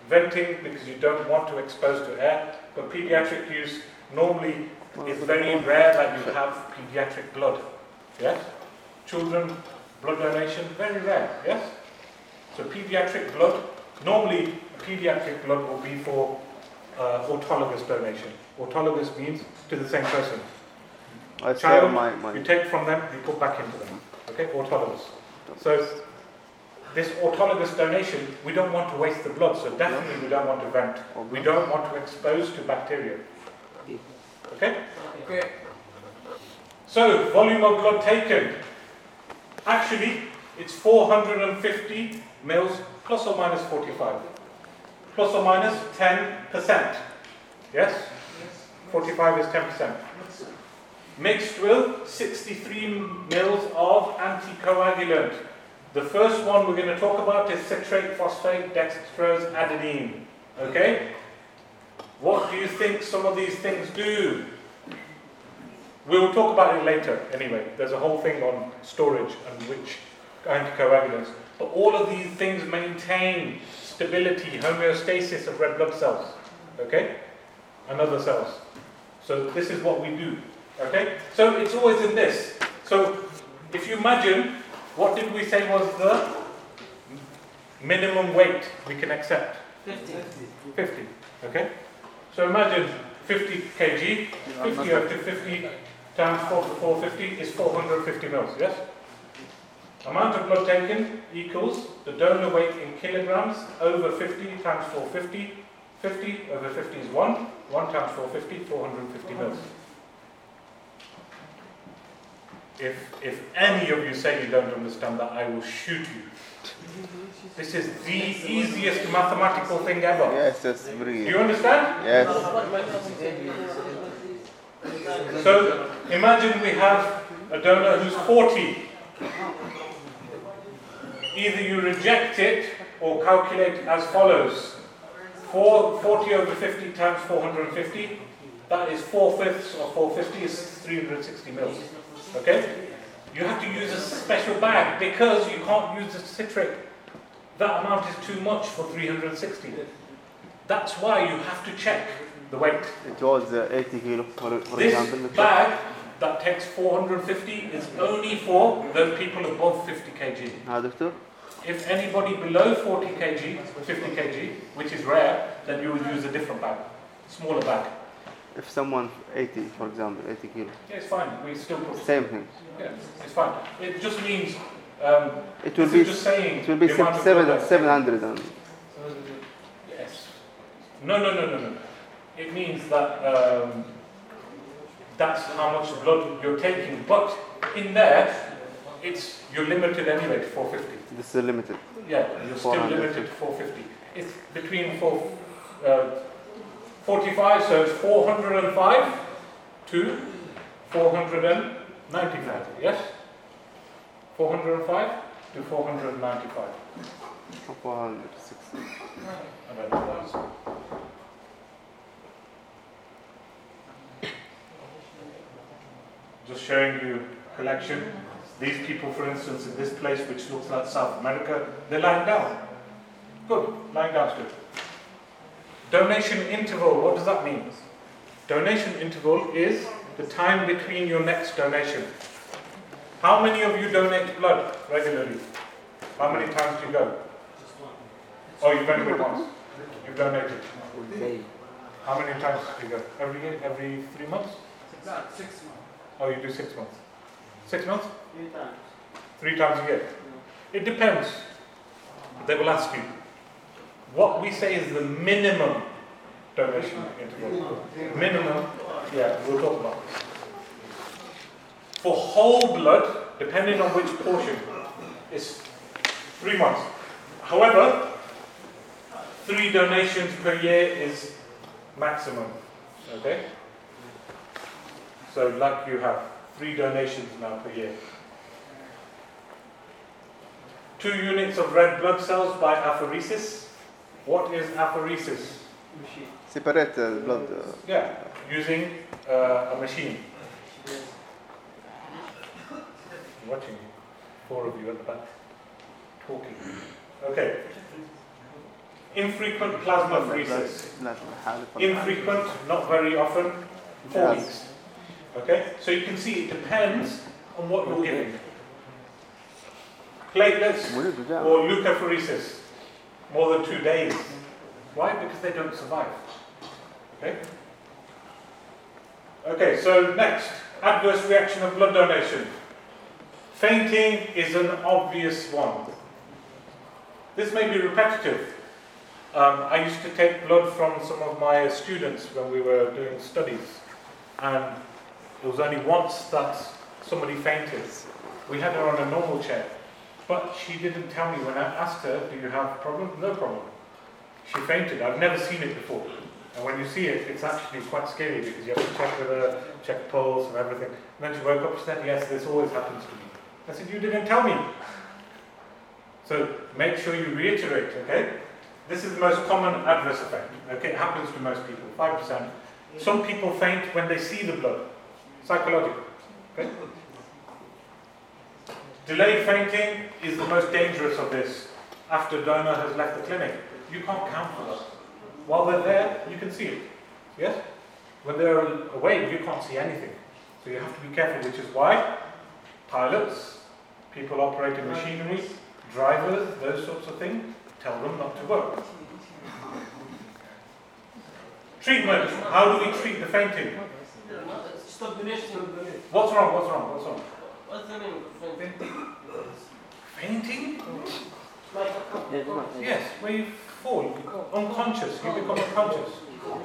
Speaker 1: venting because you don't want to expose to air. But pediatric use, normally it's very rare that you have pediatric blood. Yes? Children, blood donation, very rare. Yes? So pediatric blood, normally pediatric blood will be for uh, autologous donation. Autologous means to the same person.
Speaker 4: I
Speaker 1: Child,
Speaker 4: share my, my
Speaker 1: you take from them, you put back into them. Okay, autologous. So this autologous donation, we don't want to waste the blood, so definitely we don't want to vent. We don't want to expose to bacteria. Okay?
Speaker 6: Okay.
Speaker 1: So, volume of blood taken. Actually, it's four hundred fifty mils plus or minus forty-five. Plus or minus ten percent. Yes? forty-five is ten percent. Mixed with sixty-three mils of anticoagulant. The first one we're going to talk about is citrate phosphate dextrose adenine. Okay? What do you think some of these things do? We'll talk about it later anyway. There's a whole thing on storage and which anticoagulants. But all of these things maintain stability, homeostasis of red blood cells. Okay? And other cells. So this is what we do. Okay? So it's always in this. So if you imagine, what did we say was the minimum weight we can accept?
Speaker 2: fifty.
Speaker 1: fifty. Okay? So imagine fifty kilograms. fifty up to fifty times four to four hundred fifty is four hundred fifty mils. Yes? Amount of blood taken equals the donor weight in kilograms over fifty times four hundred fifty. fifty over fifty is one. one times four hundred fifty, four hundred fifty mils. If, if any of you say you don't understand that, I will shoot you. This is the easiest mathematical thing ever.
Speaker 4: yes, that's very
Speaker 1: Do you understand?
Speaker 4: yes.
Speaker 1: So imagine we have a donor who's forty. Either you reject it or calculate it as follows. Four, forty over fifty times four hundred fifty, that is four fifths of four hundred fifty is three hundred sixty mils. Okay? You have to use a special bag because you can't use the citrate. That amount is too much for three hundred sixty. That's why you have to check the weight.
Speaker 4: It was uh, eighty kilo, for, for
Speaker 1: This
Speaker 4: example.
Speaker 1: bag that takes four hundred fifty is only for those people above fifty kilograms.
Speaker 4: Ah, doctor?
Speaker 1: If anybody below forty kilograms, fifty kilograms, which is rare, then you would use a different bag, smaller bag.
Speaker 4: If someone eighty, for example, eighty kilo,
Speaker 1: Yeah, it's fine. We still put.
Speaker 4: same thing.
Speaker 1: Yeah, it's fine. It just means. Um,
Speaker 4: It will
Speaker 1: this
Speaker 4: be
Speaker 1: is just saying.
Speaker 4: it will be
Speaker 1: the amount of
Speaker 4: seven
Speaker 1: blood.
Speaker 4: seven hundred and
Speaker 1: Yes. No, no, no, no, no. It means that um, that's how much blood you're taking. But in there, it's you're limited anyway to four hundred fifty.
Speaker 4: this is limited.
Speaker 1: Yeah, you're still
Speaker 4: four hundred.
Speaker 1: limited to four hundred fifty. It's between four, uh, forty-five, so it's four hundred five to four hundred ninety-five. Yes? four hundred five to four hundred ninety-five.
Speaker 4: four hundred sixty.
Speaker 1: I don't know what it is. Just showing you collection. These people, for instance, in this place, which looks like South America, they're lying down. Good, lying down is good. Donation interval, what does that mean? Donation interval is the time between your next donation. How many of you donate blood regularly? How many times do you go? Oh, you've only been once. You've donated. How many times do you go? Every year? Every three months?
Speaker 6: About six months.
Speaker 1: Oh, you do six months. Six months?
Speaker 3: Three times.
Speaker 1: Three times a year? It depends. They will ask you. What we say is the minimum donation interval. Minimum, yeah, we'll talk about this. For whole blood, depending on which portion, is three months. However, three donations per year is maximum. Okay? So, like you have three donations now per year. Two units of red blood cells by apheresis. What is apheresis?
Speaker 4: Separate uh, blood. Uh,
Speaker 1: Yeah, using uh, a machine. Watching four of you at the back talking. Okay. Infrequent plasmapheresis.
Speaker 4: لازم حالة ولا حالة.
Speaker 1: Infrequent, not very often, four
Speaker 4: Yes.
Speaker 1: weeks. Okay? So you can see it depends on what you're giving. Platelets
Speaker 4: مريض وجاء.
Speaker 1: or leukapheresis, more than two days. Why? Because they don't survive. Okay? Okay, so next, adverse reaction of blood donation. Fainting is an obvious one. This may be repetitive. Um, I used to take blood from some of my students when we were doing studies, and it was only once that somebody fainted. We had her on a normal chair, but she didn't tell me when I asked her, do you have a problem? No problem. She fainted. I've never seen it before. And when you see it, it's actually quite scary because you have to check with her, check pulse and everything. And then she woke up and said, yes, this always happens to me. I said, you didn't tell me. So make sure you reiterate, okay? This is the most common adverse effect. Okay, it happens to most people, five percent. Some people faint when they see the blood. Psychological. Okay? Delayed fainting is the most dangerous of this after donor has left the clinic. You can't count for that. While they're there, you can see it. Yes? When they're away, you can't see anything. So you have to be careful, which is why pilots, people operating machinery, drivers, those sorts of things, tell them not to work. Treatment. How do we treat the fainting?
Speaker 2: Stop donation.
Speaker 1: What's wrong? What's wrong? What's wrong?
Speaker 2: What's the name of the fainting?
Speaker 1: Fainting?
Speaker 2: Like,
Speaker 1: Yes, where you fall, unconscious, you become unconscious.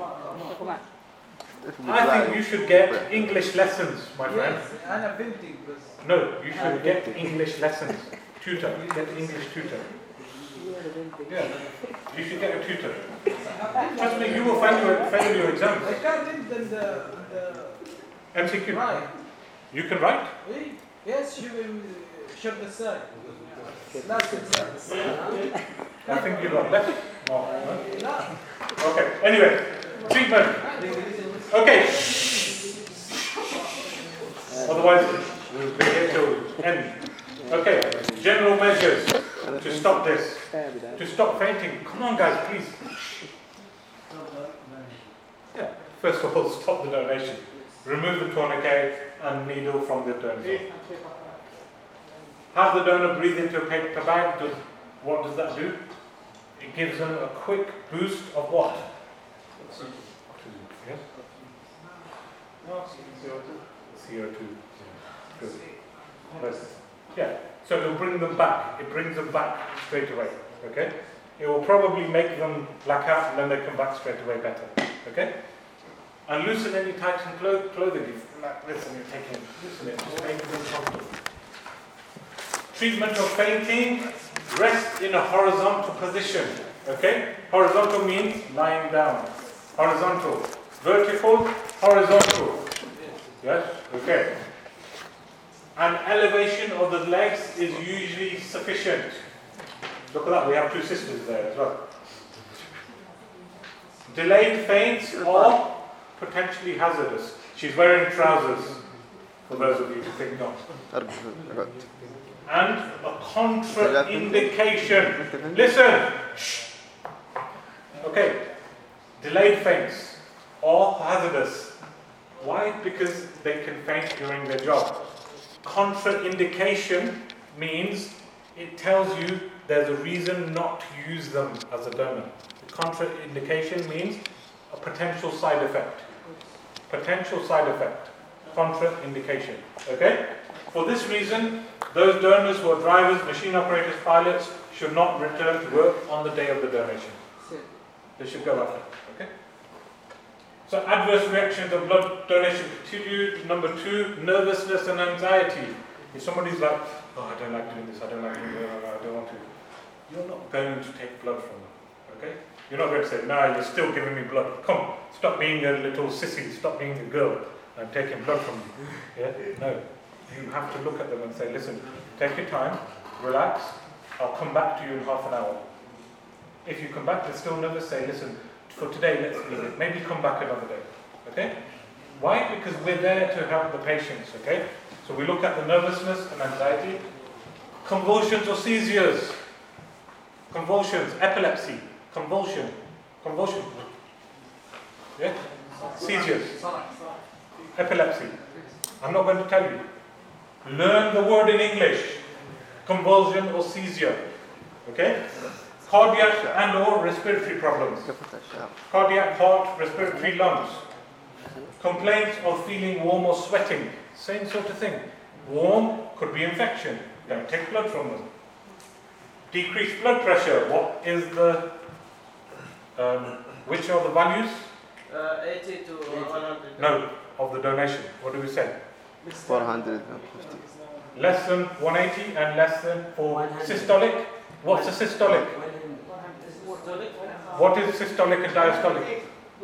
Speaker 1: I think you should get English lessons, my friend.
Speaker 6: Yes, أنا فهمتك بس.
Speaker 1: No, you should get English lessons. Tutor, get English tutor. Yeah, you should get a tutor. Trust me, you will fail your, fail your exams.
Speaker 6: I can't read the, the, the
Speaker 1: M C Q.
Speaker 6: right.
Speaker 1: You can write?
Speaker 6: إيه؟ Yes, you will شرب الساعة. Last exam.
Speaker 1: I think you got left. No, no?
Speaker 6: لا.
Speaker 1: Okay, anyway, treatment. Okay. Otherwise, we'll be here till end. Okay, general measures to stop this. To stop fainting. Come on, guys, please. Yeah. First of all, stop the donation. Remove the tourniquet and needle from the donor. Have the donor breathe into a paper bag. Does, what does that do? It gives them a quick boost of what? Yes? C O two. Good. But, yeah. So it'll bring them back. It brings them back straight away. Okay? It will probably make them black out and then they come back straight away better. Okay? And loosen any tightened clo- clothing. If like this and you're taking it, loosen it, just make them comfortable. Treatment of fainting, rest in a horizontal position. Okay? Horizontal means lying down. Horizontal. Vertical, horizontal. Yes? Okay. And elevation of the legs is usually sufficient. Look at that, we have two sisters there as well. Delayed faints are potentially hazardous. She's wearing trousers, for those of you who think not. And a contraindication. Listen! Shh. Okay. Delayed faints are hazardous. Why? Because they can faint during their job. Contraindication means it tells you there's a reason not to use them as a donor. Contraindication means a potential side effect. Potential side effect. Contraindication. Okay? For this reason, those donors who are drivers, machine operators, pilots should not return to work on the day of the donation. They should go after. Okay? So adverse reaction to blood donation continued. Number two, nervousness and anxiety. If somebody's like, oh, I don't like doing this, I don't like doing this, I don't want to. You're not going to take blood from them. Okay? You're not going to say, no, you're still giving me blood. Come, stop being a little sissy, stop being a girl. I'm taking blood from you. Yeah? No. You have to look at them and say, listen, take your time, relax, I'll come back to you in half an hour. If you come back, they're still nervous, say, listen, for today, let's leave it. Maybe come back another day. Okay? Why? Because we're there to help the patients. Okay? So we look at the nervousness and anxiety. Convulsions or seizures. Convulsions, epilepsy. convulsion, convulsion, yeah, seizures, epilepsy. I'm not going to tell you. Learn the word in English, convulsion or seizure, okay? Cardiac and or respiratory problems. Cardiac, heart, respiratory, lungs. Complaints of feeling warm or sweating. Same sort of thing. Warm could be infection. Don't take blood from them. Decreased blood pressure. What is the, um, which are the values?
Speaker 2: Uh, eighty to one hundred.
Speaker 1: No, of the donation. What do we say?
Speaker 4: four hundred fifty.
Speaker 1: Less than one eighty and less than for systolic. What's a systolic? What is systolic and diastolic?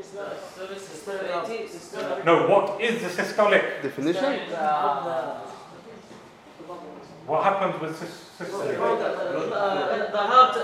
Speaker 1: No, what is the systolic?
Speaker 4: Definition?
Speaker 1: What happens with sys- systolic?
Speaker 2: The heart.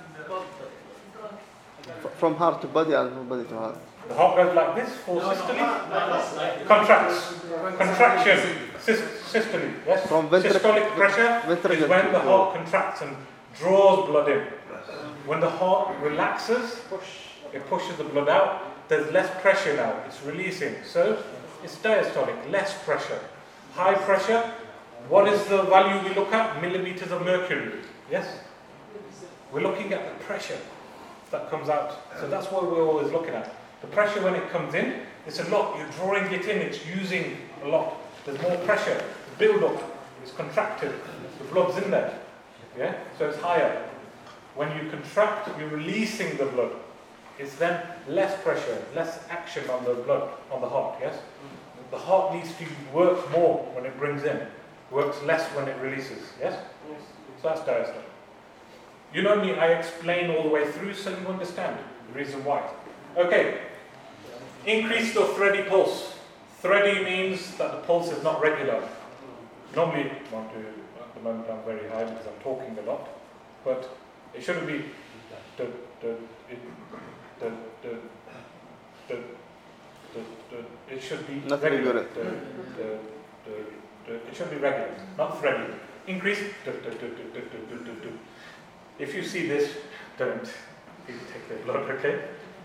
Speaker 4: F- From heart to body and from body to heart.
Speaker 1: The heart goes like this for systole. Contracts. Contraction. Sys- systole. Yes.
Speaker 4: From ventric-
Speaker 1: Systolic pressure
Speaker 4: ventricle
Speaker 1: is when
Speaker 4: to
Speaker 1: the
Speaker 4: flow.
Speaker 1: heart contracts and draws blood in. When the heart relaxes, it pushes the blood out. There's less pressure now. It's releasing. So it's diastolic. Less pressure. High pressure. What is the value we look at? Millimeters of mercury. Yes. We're looking at the pressure that comes out. So that's what we're always looking at. The pressure when it comes in, it's a lot. You're drawing it in, it's using a lot. There's more pressure. The build up is contracted. The blood's in there. Yeah? So it's higher. When you contract, you're releasing the blood. It's then less pressure, less action on the blood, on the heart, yes? The heart needs to work more when it brings in. Works less when it releases, yes? So that's diastole. You know me, I explain all the way through so you understand the reason why. Okay, increased or thready pulse. Thready means that the pulse is not regular. Normally, want to, at the moment I'm very high because I'm talking a lot, but it shouldn't be the, the, it, the, the, the, the, the, it should be
Speaker 4: Not
Speaker 1: regular.
Speaker 4: regular.
Speaker 1: The, the, the, the, it should be regular, not thready. Increase. Du, du, du, du, du, du, du, du. If you see this, don't take the blood, okay?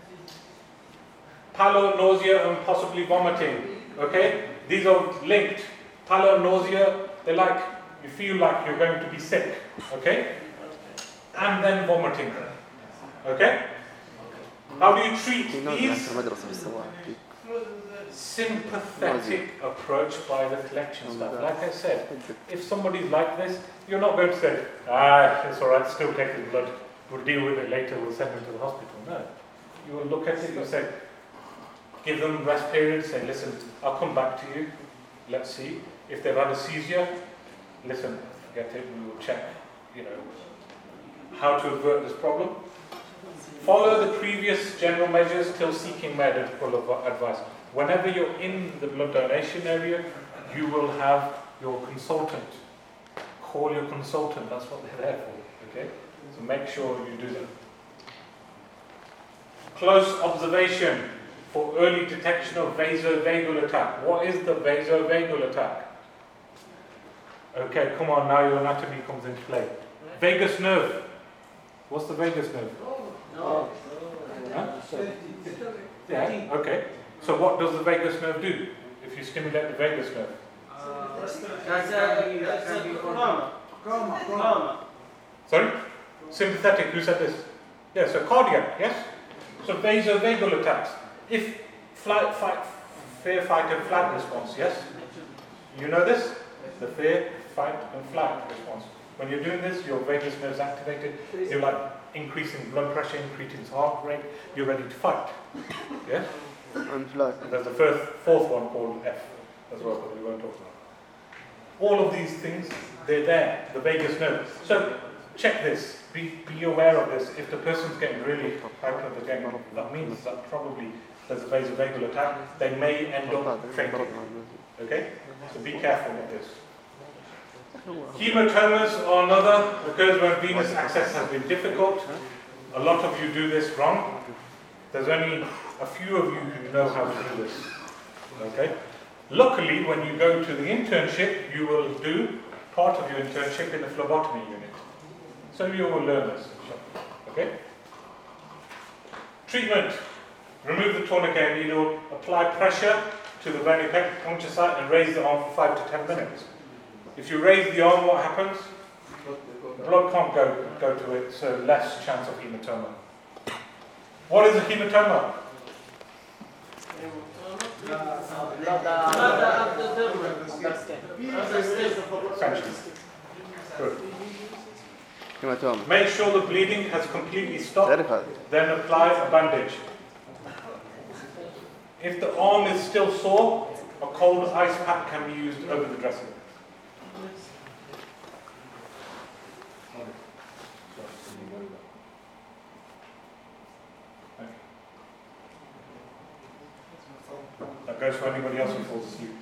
Speaker 1: Pallor, nausea, and possibly vomiting, okay? These are linked. Pallor, nausea, they're like, you feel like you're going to be sick, okay? And then vomiting, okay? How do you treat these? Sympathetic approach by the collection staff. Like I said, if somebody's like this, you're not going to say, ah, it's all right, still take his blood, we'll deal with it later, we'll send him to the hospital. No. You will look at it, you'll say, give them rest periods, say, listen, I'll come back to you, let's see. If they've had a seizure, listen, forget it, we will check, you know, how to avert this problem. Follow the previous general measures till seeking medical advice. Whenever you're in the blood donation area, you will have your consultant. Call your consultant, that's what they're there for, okay? So make sure you do that. Close observation for early detection of vasovagal attack. What is the vasovagal attack? Okay, come on, now your anatomy comes into play. Vagus nerve. What's the vagus nerve?
Speaker 2: No.
Speaker 1: Huh? Yeah, okay. So what does the vagus nerve do if you stimulate the vagus nerve?
Speaker 2: That's a, that's a trauma.
Speaker 6: Trauma, trauma.
Speaker 2: Trauma.
Speaker 1: Sorry? Sympathetic, who said this? Yeah, so cardiac, yes? So vasovagal attacks. If flight, fight, fear, fight and flight response, yes? You know this? The fear, fight and flight response. When you're doing this, your vagus nerve is activated. You're like increasing blood pressure, increasing heart rate. You're ready to fight. Yes?
Speaker 4: And flat.
Speaker 1: And there's the first, fourth one called F as well, but we won't talk about. All of these things, they're there, the vagus nerve. So check this, be, be aware of this. If the person's getting really hypergenic, that means that probably there's a vasovagal attack. They may end up fainting. Okay? So be careful with this. Hematomas are another, occurs when venous access has been difficult. A lot of you do this wrong. There's only a few of you who know how to do this. Okay? Luckily, when you go to the internship, you will do part of your internship in the phlebotomy unit. So you will learn this. Okay? Treatment. Remove the tourniquet needle, apply pressure to the venipuncture site and raise the arm for five to ten minutes. If you raise the arm, what happens? Blood can't go, go to it, so less chance of hematoma. What is a hematoma? Essentially. Good.
Speaker 4: Hematoma.
Speaker 1: Make sure the bleeding has completely stopped,
Speaker 4: تعرف هذا.
Speaker 1: then apply a bandage. If the arm is still sore, a cold ice pack can be used over the dressing. That goes for anybody else who falls asleep.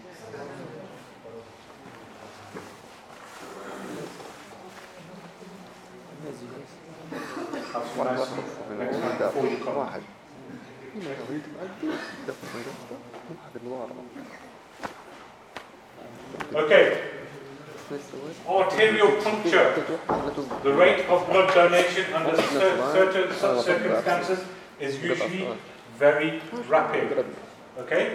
Speaker 1: Have some
Speaker 4: واحد
Speaker 1: nice
Speaker 4: واحد
Speaker 1: next time before you come.
Speaker 4: واحد واحد الورا.
Speaker 1: Okay, arterial puncture. The rate of blood donation under cer- certain such circumstances is usually very rapid. Okay?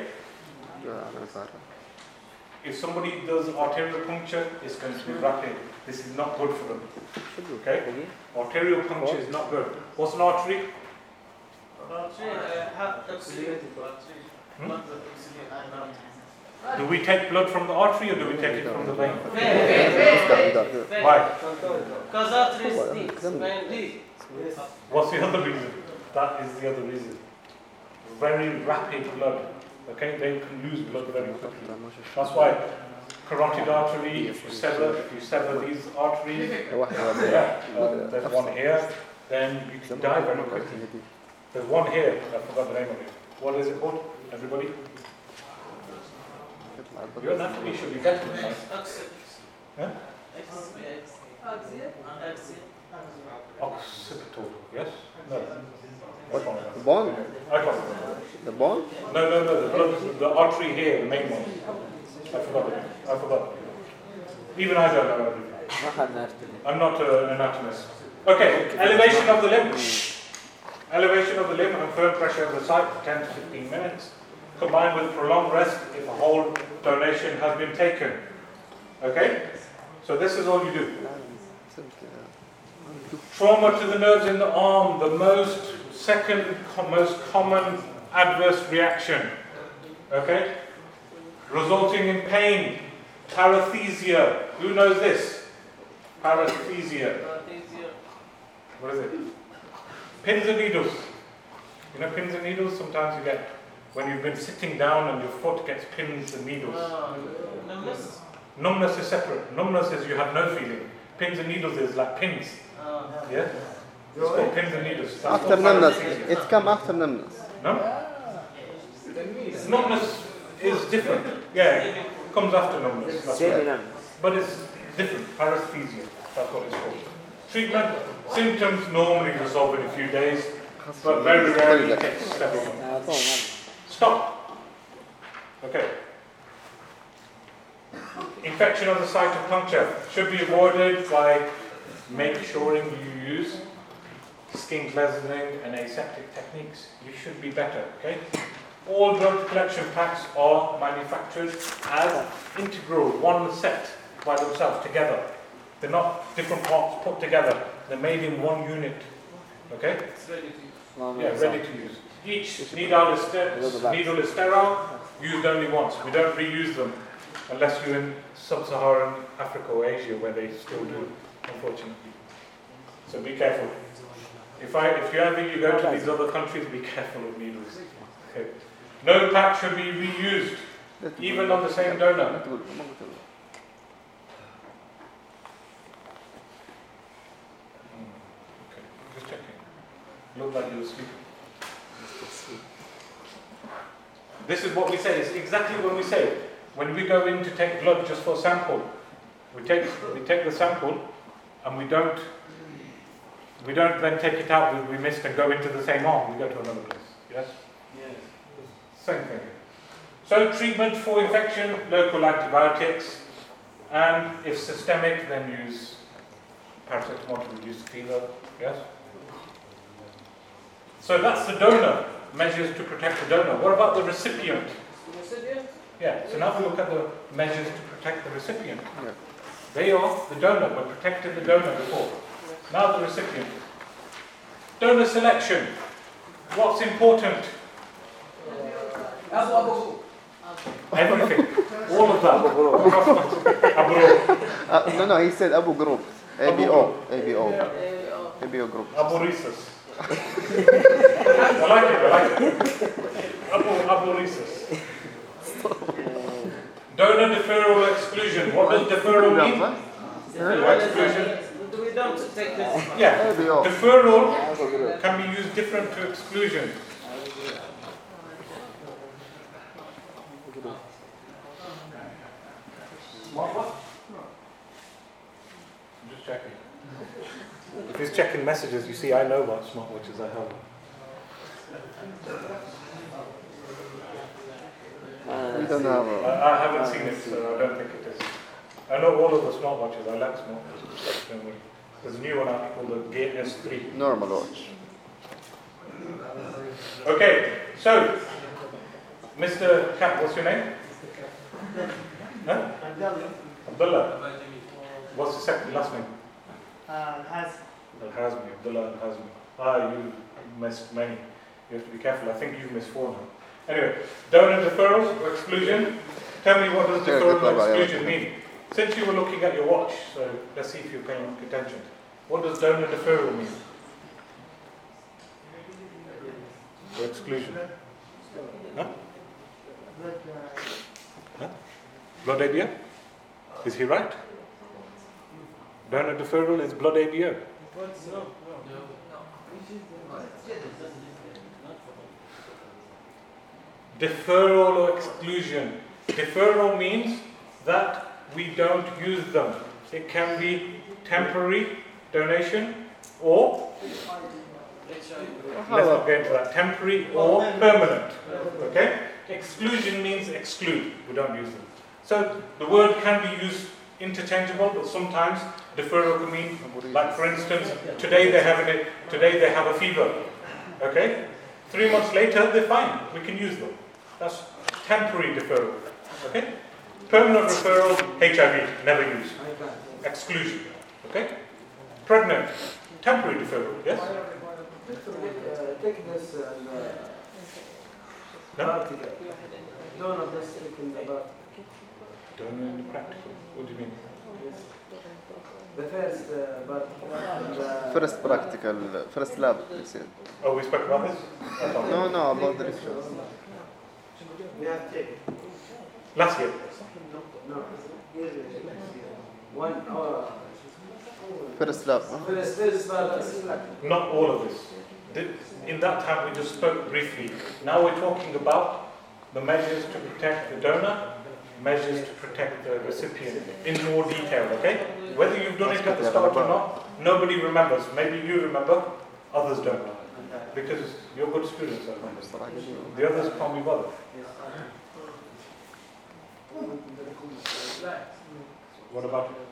Speaker 1: If somebody does arterial puncture, it's going to be rapid. This is not good for them. Okay? Arterial puncture is not good. What's an artery? Hmm? Do we take blood from the artery or do we take it from the vein? Why?
Speaker 2: Because artery is deep. Vein deep.
Speaker 1: What's the other reason? That is the other reason. Very rapid blood. Okay, they can lose blood very quickly. That's why carotid artery, if you sever, if you sever these arteries, yeah, um, there's one here, then you can die very quickly. There's one here, I forgot the name of it. What is it called? Everybody? Your anatomy should be better than mine. Huh? Occipital, yes? No. Which one?
Speaker 4: The bone?
Speaker 1: I got it.
Speaker 4: The bone?
Speaker 1: No, no, no, the blood, the artery here, the main one. I forgot it. I forgot. Even I don't know everything. I'm not uh, an anatomist. Okay, elevation of the limb. Elevation of the limb and firm pressure of the site for ten to fifteen minutes, combined with prolonged rest if a whole donation has been taken. Okay? So this is all you do. Trauma to the nerves in the arm, the most second co- most common adverse reaction. Okay? Resulting in pain, paresthesia. Who knows this? Paresthesia. What is it? Pins and needles. You know pins and needles? Sometimes you get, when you've been sitting down and your foot gets pins and needles.
Speaker 2: Numbness?
Speaker 1: Numbness is separate. Numbness is you have no feeling. Pins and needles is like pins. Yeah? It's called pins and needles. That's
Speaker 4: After
Speaker 1: called
Speaker 4: numbness.
Speaker 1: paresthesia.
Speaker 4: It's come after numbness.
Speaker 1: No? Numbness is different. Yeah, it comes after numbness. That's right. But it's different. Paresthesia. That's what it's called. Treatment. Symptoms normally resolve in a few days, but very rarely it takes several months. Stop. Okay. Infection of the site of puncture should be avoided by making sure you use skin cleansing and aseptic techniques. You should be better, okay? All blood collection packs are manufactured as integral, one set by themselves together. They're not different parts put together. They're made in one unit, okay?
Speaker 2: It's ready to use.
Speaker 1: Yeah, ready to use. Each needle is, ster- needle is sterile, used only once. We don't reuse them unless you're in sub-Saharan Africa or Asia where they still do, unfortunately. So be careful. If I, if you ever you go to these other countries, be careful of needles. Okay. No pack should be reused, even on the same donor. Okay, just checking. Look like you were sleeping. This is what we say. It's exactly what we say. When we go in to take blood just for a sample, we take we take the sample, and we don't we don't then take it out. We, we missed and go into the same arm. We go to another place. Yes.
Speaker 2: Yes.
Speaker 1: Same thing. So treatment for infection, local antibiotics, and if systemic, then use paracetamol to reduce fever. Yes. So that's the donor, measures to protect the donor. What about the recipient?
Speaker 2: Recipient?
Speaker 1: Yeah, so now we look at the measures to protect the recipient.
Speaker 4: Yeah.
Speaker 1: They are the donor, we protected the donor before. Now the recipient. Donor selection. What's important?
Speaker 6: Abu Abu.
Speaker 1: Everything. All of that. Abro.
Speaker 4: Uh, no, no, he said Abu Group. A B O. A B O. A B O Group.
Speaker 1: Aboresis. I like it, I like it. Abo, aboresis. Donor deferral exclusion. What does deferral mean? Exclusion.
Speaker 2: We don't take this.
Speaker 1: Yeah.
Speaker 4: A B O.
Speaker 1: Deferral can be used different to exclusion. Smartwatch? I'm just checking. If he's checking messages, you see, I know what smartwatches I have.
Speaker 4: We don't have
Speaker 1: I,
Speaker 4: a
Speaker 1: I haven't seen it, so I don't think it is. I know all of the smartwatches. I like smartwatches. Don't worry. There's a new one out called the Gear S three.
Speaker 4: normal watch.
Speaker 1: Okay, so, Mister Kat, what's your name? Huh? Abdullah. What's the second last name?
Speaker 3: has
Speaker 1: Al-Hazmi, Abdullah Al-Hazmi. Ah, you missed many. You have to be careful. I think you've missed four now. Anyway, donor deferral or exclusion. Tell me, what does
Speaker 4: Yeah,
Speaker 1: deferral
Speaker 4: deferral,
Speaker 1: or
Speaker 4: yeah.
Speaker 1: exclusion mean? Since you were looking at your watch, so let's see if you're paying attention. What does donor deferral mean? Or exclusion? Huh? Huh? Blood A B O? Is he right? Donor deferral is blood A B O. Deferral or exclusion. Deferral means that we don't use them. It can be temporary donation or, let's not get into that, temporary or permanent. Okay? Exclusion means exclude. We don't use them. So the word can be used interchangeable, but sometimes deferral can mean, like for instance, today they have a, today they have a fever. Okay? Three months later, they're fine. We can use them. That's temporary deferral. Okay? Permanent referral, H I V, never use. Exclusion. Okay? Pregnant, temporary deferral. Yes?
Speaker 7: Take this and
Speaker 1: No?
Speaker 7: practical. Don't of this in the back.
Speaker 1: Don't know in the practical. What do you mean?
Speaker 7: The first uh, but the
Speaker 4: First practical, first lab, he said.
Speaker 1: Oh, we spoke about this? I thought-
Speaker 4: No, no, about the lecture.
Speaker 7: we have taken.
Speaker 1: Last year.
Speaker 7: No. Here, one hour.
Speaker 4: First lab. Huh?
Speaker 7: First, first, but
Speaker 1: Not all of this. The- In that time, we just spoke briefly. Now we're talking about the measures to protect the donor, measures to protect the recipient in more detail, okay? Whether you've done it at the start or not, nobody remembers. Maybe you remember, others don't. Because you're good students, I remember. The others can't be bothered. What about it?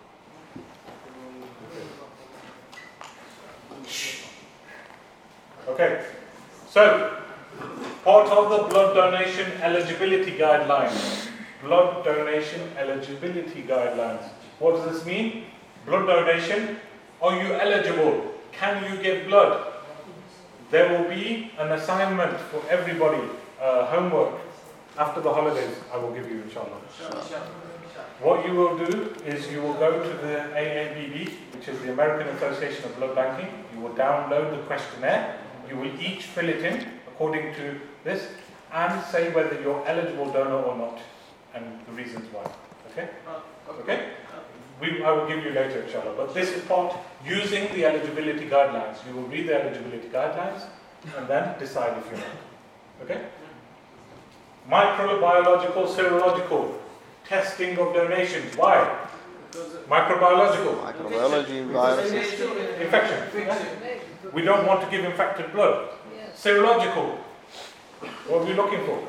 Speaker 1: Okay, so part of the blood donation eligibility guidelines. Blood donation eligibility guidelines. What does this mean? Blood donation. Are you eligible? Can you give blood? There will be an assignment for everybody, uh, homework, after the holidays. I will give you, inshallah. What you will do is you will go to the A A B B, which is the American Association of Blood Banking. You will download the questionnaire. You will each fill it in according to this and say whether you're eligible donor or not and the reasons why. Okay? Okay? We, I will give you later, inshallah. But this is part using the eligibility guidelines. You will read the eligibility guidelines and then decide if you're not. Okay? Microbiological, serological testing of donations. Why? Microbiological.
Speaker 4: Microbiology, viruses.
Speaker 1: Infection. We don't want to give infected blood. Serological. What are we looking for?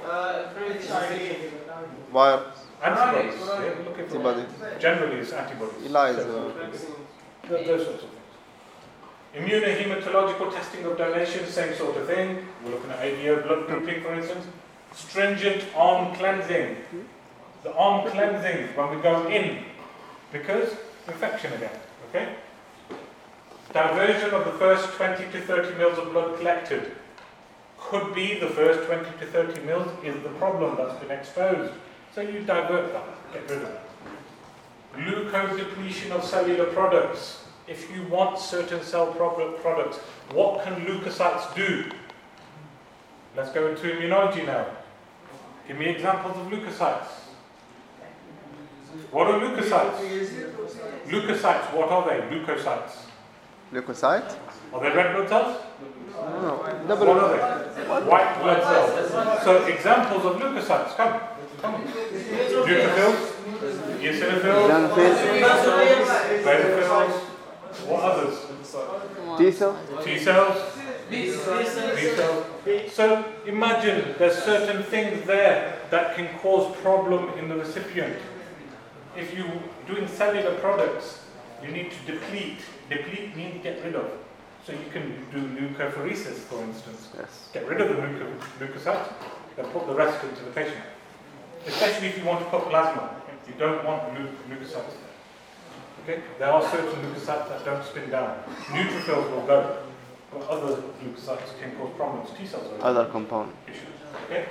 Speaker 4: Virus.
Speaker 1: Antibodies. Yeah, we're looking for.
Speaker 4: Antibody.
Speaker 1: Generally, it's antibodies.
Speaker 4: Eliza.
Speaker 1: So, th- those sorts of things. Immunohematological testing of donation, same sort of thing. We're looking at A B O blood grouping, for instance. Stringent arm cleansing. The arm cleansing when we go in, because infection again, okay? Diversion of the first twenty to thirty mils of blood collected. Could be the first twenty to thirty mils is the problem that's been exposed. So you divert that, get rid of it. Leukodepletion of cellular products. If you want certain cell products, what can leukocytes do? Let's go into immunology now. Give me examples of leukocytes. What are leukocytes? Leukocytes, what are they? Leukocytes.
Speaker 4: Leukocyte?
Speaker 1: Are they red blood cells?
Speaker 4: No.
Speaker 1: What
Speaker 4: Double.
Speaker 1: are they? White blood cells. So examples of leukocytes, come. Come. Neutrophils, eosinophils,
Speaker 4: Xenophils.
Speaker 1: basophils, what others?
Speaker 4: T cell.
Speaker 1: T cells, B cells. So imagine there's certain things there that can cause problem in the recipient. If you're doing cellular products, you need to deplete. Deplete means get rid of. So you can do leukapheresis, for instance.
Speaker 4: Yes.
Speaker 1: Get rid of the leuco- leukocytes and put the rest into the patient. Especially if you want to put plasma. You don't want leu- leukocytes there. Okay? There are certain leukocytes that don't spin down. Neutrophils will go. But other leukocytes can cause problems. T cells are
Speaker 4: Other component.
Speaker 1: issues. Okay?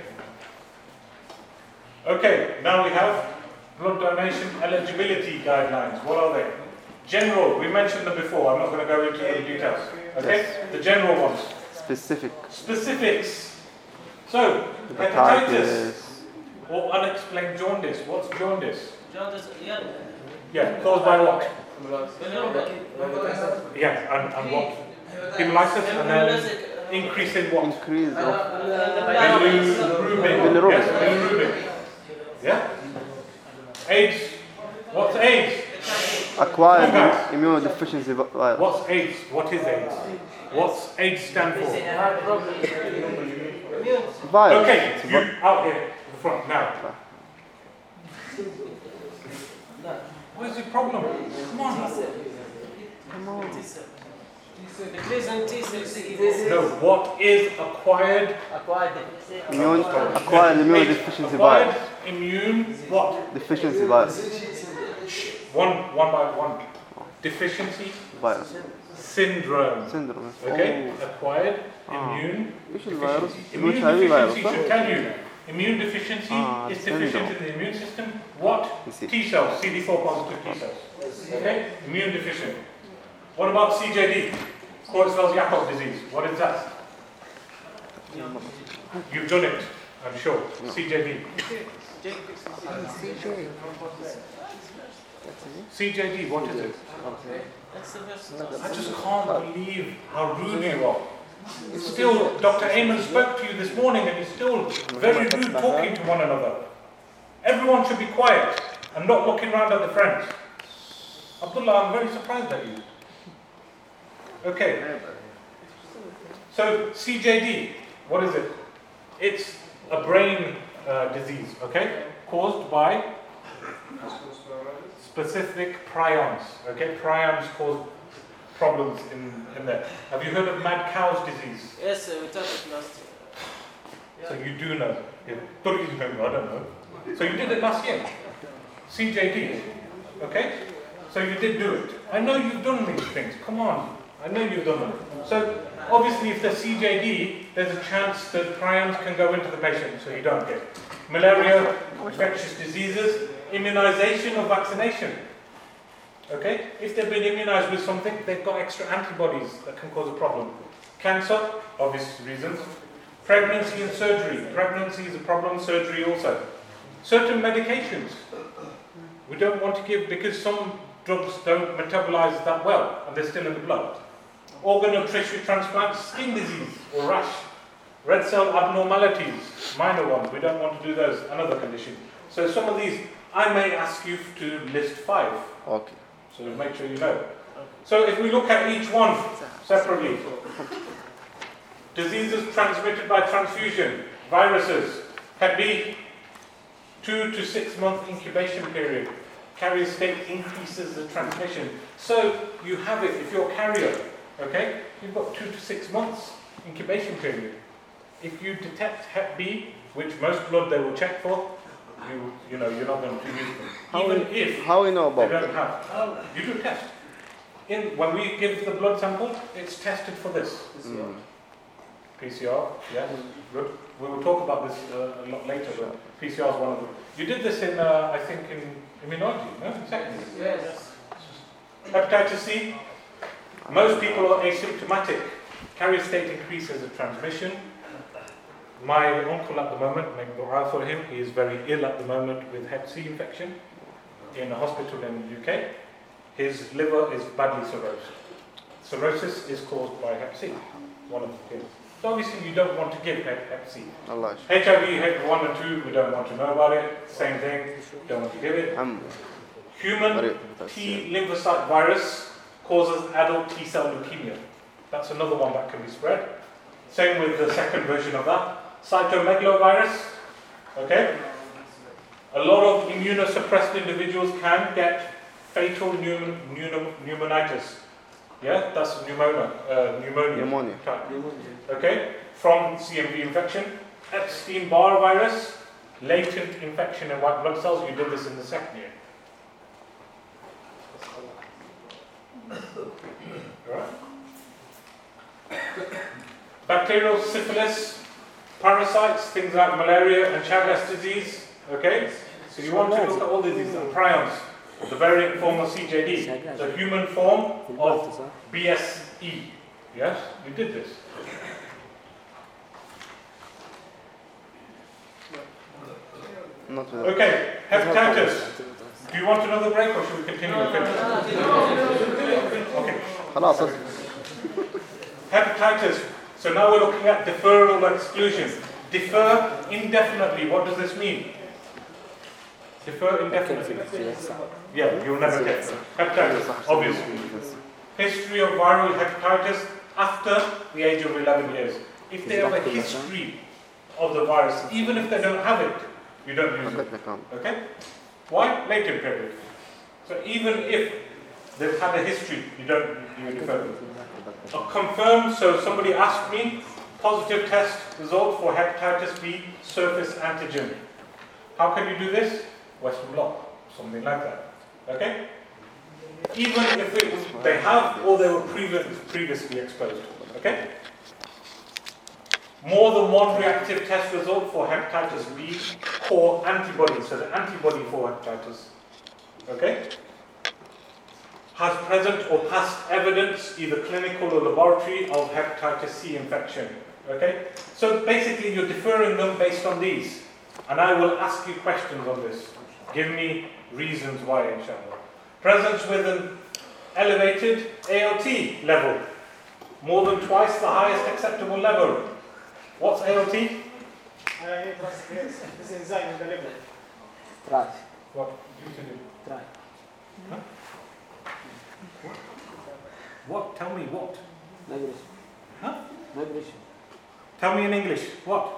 Speaker 1: Okay, now we have blood donation eligibility guidelines. What are they? General, we mentioned them before. I'm not going to go into the details. Okay?
Speaker 4: Yes.
Speaker 1: The general ones.
Speaker 4: Specific.
Speaker 1: Specifics. So, hepatitis
Speaker 4: Hepatitis.
Speaker 1: or unexplained jaundice. What's jaundice?
Speaker 2: Jaundice, yeah.
Speaker 1: Yeah, caused by what?
Speaker 2: Bilirubin.
Speaker 1: Yeah, and, and what? Hemolysis and then increase in what?
Speaker 4: Increase of
Speaker 1: Bilirubin.
Speaker 4: Bilirubin.
Speaker 1: Yes, bilirubin. Yeah? AIDS. What's AIDS?
Speaker 4: acquired
Speaker 1: Okay.
Speaker 4: immunodeficiency vi- virus.
Speaker 1: What's AIDS? What is AIDS? What's AIDS stand for?
Speaker 4: Virus.
Speaker 1: Okay,
Speaker 4: It's a
Speaker 1: you
Speaker 4: vi-
Speaker 1: out here, the front now. Where's the problem? Come on.
Speaker 4: Come on.
Speaker 2: Decrease in T cells.
Speaker 1: No, what is acquired?
Speaker 2: Acquired.
Speaker 4: Immune, acquired immunodeficiency
Speaker 1: Acquired
Speaker 4: virus.
Speaker 1: immune what?
Speaker 4: Deficiency virus.
Speaker 1: One, one by one. Deficiency
Speaker 4: Virus.
Speaker 1: syndrome.
Speaker 4: Syndrome.
Speaker 1: Okay,
Speaker 4: Oh.
Speaker 1: acquired
Speaker 4: Ah.
Speaker 1: immune
Speaker 4: ايش الفيروس؟
Speaker 1: deficiency.
Speaker 4: مش
Speaker 1: Immune
Speaker 4: هذه فيروس
Speaker 1: deficiency
Speaker 4: صح؟
Speaker 1: should tell you. Immune deficiency
Speaker 4: Ah,
Speaker 1: is deficient
Speaker 4: syndrome.
Speaker 1: in the immune system. What?
Speaker 4: You see.
Speaker 1: T cells, C D four positive T cells. Okay, immune deficient. What about C J D? Creutzfeldt-Jakob disease. What is that? You've done it, I'm sure. C J D. C J D, what is it?
Speaker 2: That's the first.
Speaker 1: I just can't believe how rude you are. Still, Doctor Ayman spoke to you this morning and you're still very rude talking to one another. Everyone should be quiet and not looking around at the friends. Abdullah, I'm very surprised at you. Okay. So, C J D, what is it? It's a brain uh, disease, okay? Caused by specific prions, okay? Prions cause problems in, in there. Have you heard of mad cow's disease?
Speaker 2: Yes, uh, we talked it last year.
Speaker 1: So you do know. Yeah. Don't you know? I don't know. So you did it last year. C J D, okay? So you did do it. I know you've done these things. Come on. I know you've done them. So obviously if there's C J D, there's a chance that prions can go into the patient, so you don't get it. Malaria, infectious diseases, immunization or vaccination. Okay? If they've been immunized with something, they've got extra antibodies that can cause a problem. Cancer, obvious reasons. Pregnancy and surgery. Pregnancy is a problem, surgery also. Certain medications we don't want to give because some drugs don't metabolize that well and they're still in the blood. Organ or tissue transplants, skin disease or rash. Red cell abnormalities, minor ones, we don't want to do those, another condition. So some of these, I may ask you to list five.
Speaker 4: Okay.
Speaker 1: So make sure you know. So if we look at each one separately. Diseases transmitted by transfusion, viruses, Hep B, two to six month incubation period. Carrier state increases the transmission. So you have it, if you're a carrier, okay, you've got two to six months incubation period. If you detect Hep B, which most blood they will check for, you you know you're not going to use them.
Speaker 4: How
Speaker 1: Even
Speaker 4: we,
Speaker 1: if
Speaker 4: how we know
Speaker 1: they
Speaker 4: about
Speaker 1: don't
Speaker 4: that?
Speaker 1: have, oh, you do a test. In when we give the blood sample, it's tested for this.
Speaker 4: Mm.
Speaker 1: P C R, yes, good. We will talk about this uh, a lot later, but P C R is one of them. You did this in, uh, I think, in immunology, no? Secondly.
Speaker 2: Yes.
Speaker 1: Hepatitis C. Most people are asymptomatic. Carrier state increases the transmission. My uncle at the moment, make dua for him, he is very ill at the moment with Hep C infection in a hospital in the U K. His liver is badly cirrhosis. Cirrhosis is caused by Hep C, one of the things. So obviously you don't want to give Hep, Hep C.
Speaker 4: Allah.
Speaker 1: H I V, H one and two, we don't want to know about it. Same thing, don't want to give it.
Speaker 4: Um,
Speaker 1: Human T lymphocyte virus causes adult T cell leukemia. That's another one that can be spread. Same with the second version of that. Cytomegalovirus, okay? A lot of immunosuppressed individuals can get fatal pneum pneum pneumonitis. Yeah, that's pneumonia, uh, pneumonia.
Speaker 4: Pneumonia.
Speaker 1: Type. Okay, from C M V infection. Epstein-Barr virus, latent infection in white blood cells. You did this in the second year. Right. Bacterial syphilis, parasites, things like malaria and Chagas disease. Okay, so you want to look at all of these prions, the variant form of C J D, the human form of B S E. Yes, you did this.
Speaker 4: not with
Speaker 1: Okay, hepatitis. Do you want another break or should we continue and finish? Okay.
Speaker 4: خلاص.
Speaker 1: Hepatitis. So now we're looking at deferral or exclusion. Defer indefinitely. What does this mean? Defer indefinitely. Yeah, you'll never get it. Hepatitis, obviously. History of viral hepatitis after the age of eleven years. If they have a history of the virus, even if they don't have it, you don't use it. Okay? Why? Latent period. So even if they've had a history, you don't you defer them. A confirmed, so somebody asked me, positive test result for hepatitis B surface antigen. How can you do this? Western blot, something like that. Okay? Even if it, they have or they were previous, previously exposed. Okay? More than one reactive test result for hepatitis B or antibody, so the antibody for hepatitis. Okay? Has present or past evidence, either clinical or laboratory, of hepatitis C infection. Okay? So basically you're deferring them based on these. And I will ask you questions on this. Give me reasons why, inshallah. Presence with an elevated A L T level. More than twice the highest acceptable level. What's A L T?
Speaker 3: Uh, this enzyme in the liver.
Speaker 7: Try.
Speaker 1: What? You to do?
Speaker 7: Try.
Speaker 1: Huh? What? What? Tell me what?
Speaker 7: Migration.
Speaker 1: Huh?
Speaker 7: Migration.
Speaker 1: Tell me in English. What?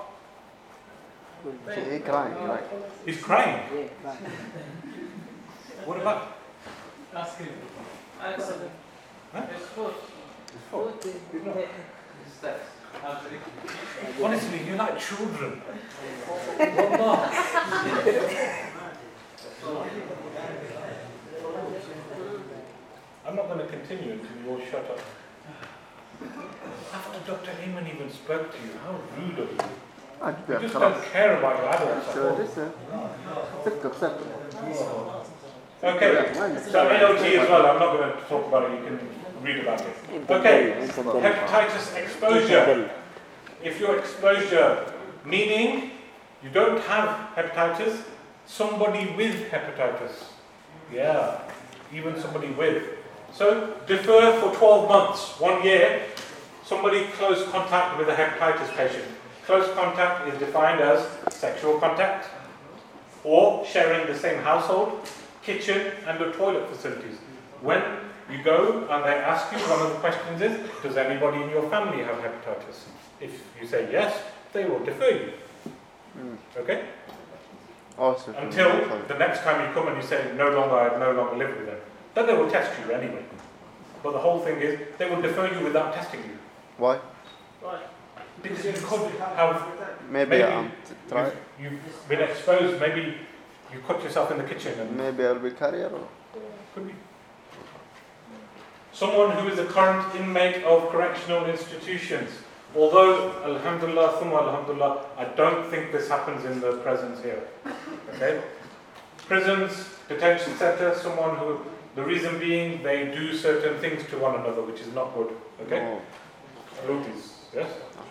Speaker 4: He crying, right?
Speaker 1: He's crying.
Speaker 7: Yeah, try.
Speaker 1: What about?
Speaker 6: Ask him.
Speaker 2: Accident.
Speaker 1: Huh?
Speaker 2: It's food.
Speaker 1: He's not.
Speaker 2: Steps.
Speaker 1: Honestly, you're like children. Wallah. I'm not going to continue until you all shut up. After Doctor Ayman even spoke to you, how rude of you. You just don't care about your adults at all. Okay, so A L T as well, I'm not going to talk about it, you can read about it. Okay, hepatitis exposure. If your exposure, meaning you don't have hepatitis, somebody with hepatitis. Yeah, even somebody with. So defer for twelve months, one year, somebody close contact with a hepatitis patient. Close contact is defined as sexual contact or sharing the same household, kitchen and the toilet facilities. When you go and they ask you, one of the questions is, does anybody in your family have hepatitis? If you say yes, they will defer you. Okay?
Speaker 4: Also,
Speaker 1: Until the next time you come and you say, no longer, I no longer live with them. Then they will test you anyway. but the whole thing is they will defer you without testing you.
Speaker 4: Why?
Speaker 2: Right.
Speaker 1: Because you could have,
Speaker 4: Maybe,
Speaker 1: Maybe
Speaker 4: I'm t- try.
Speaker 1: you've, you've been exposed, maybe you cut yourself in the kitchen and
Speaker 4: Maybe I'll be carrier. Or?
Speaker 1: could be. Someone who is a current inmate of correctional institutions. Although, alhamdulillah, thumma alhamdulillah, I don't think this happens in the prisons here. Okay? Prisons, detention centre, someone who, the reason being they do certain things to one another, which is not good. Okay?
Speaker 4: Oh.
Speaker 1: Rotis, yes?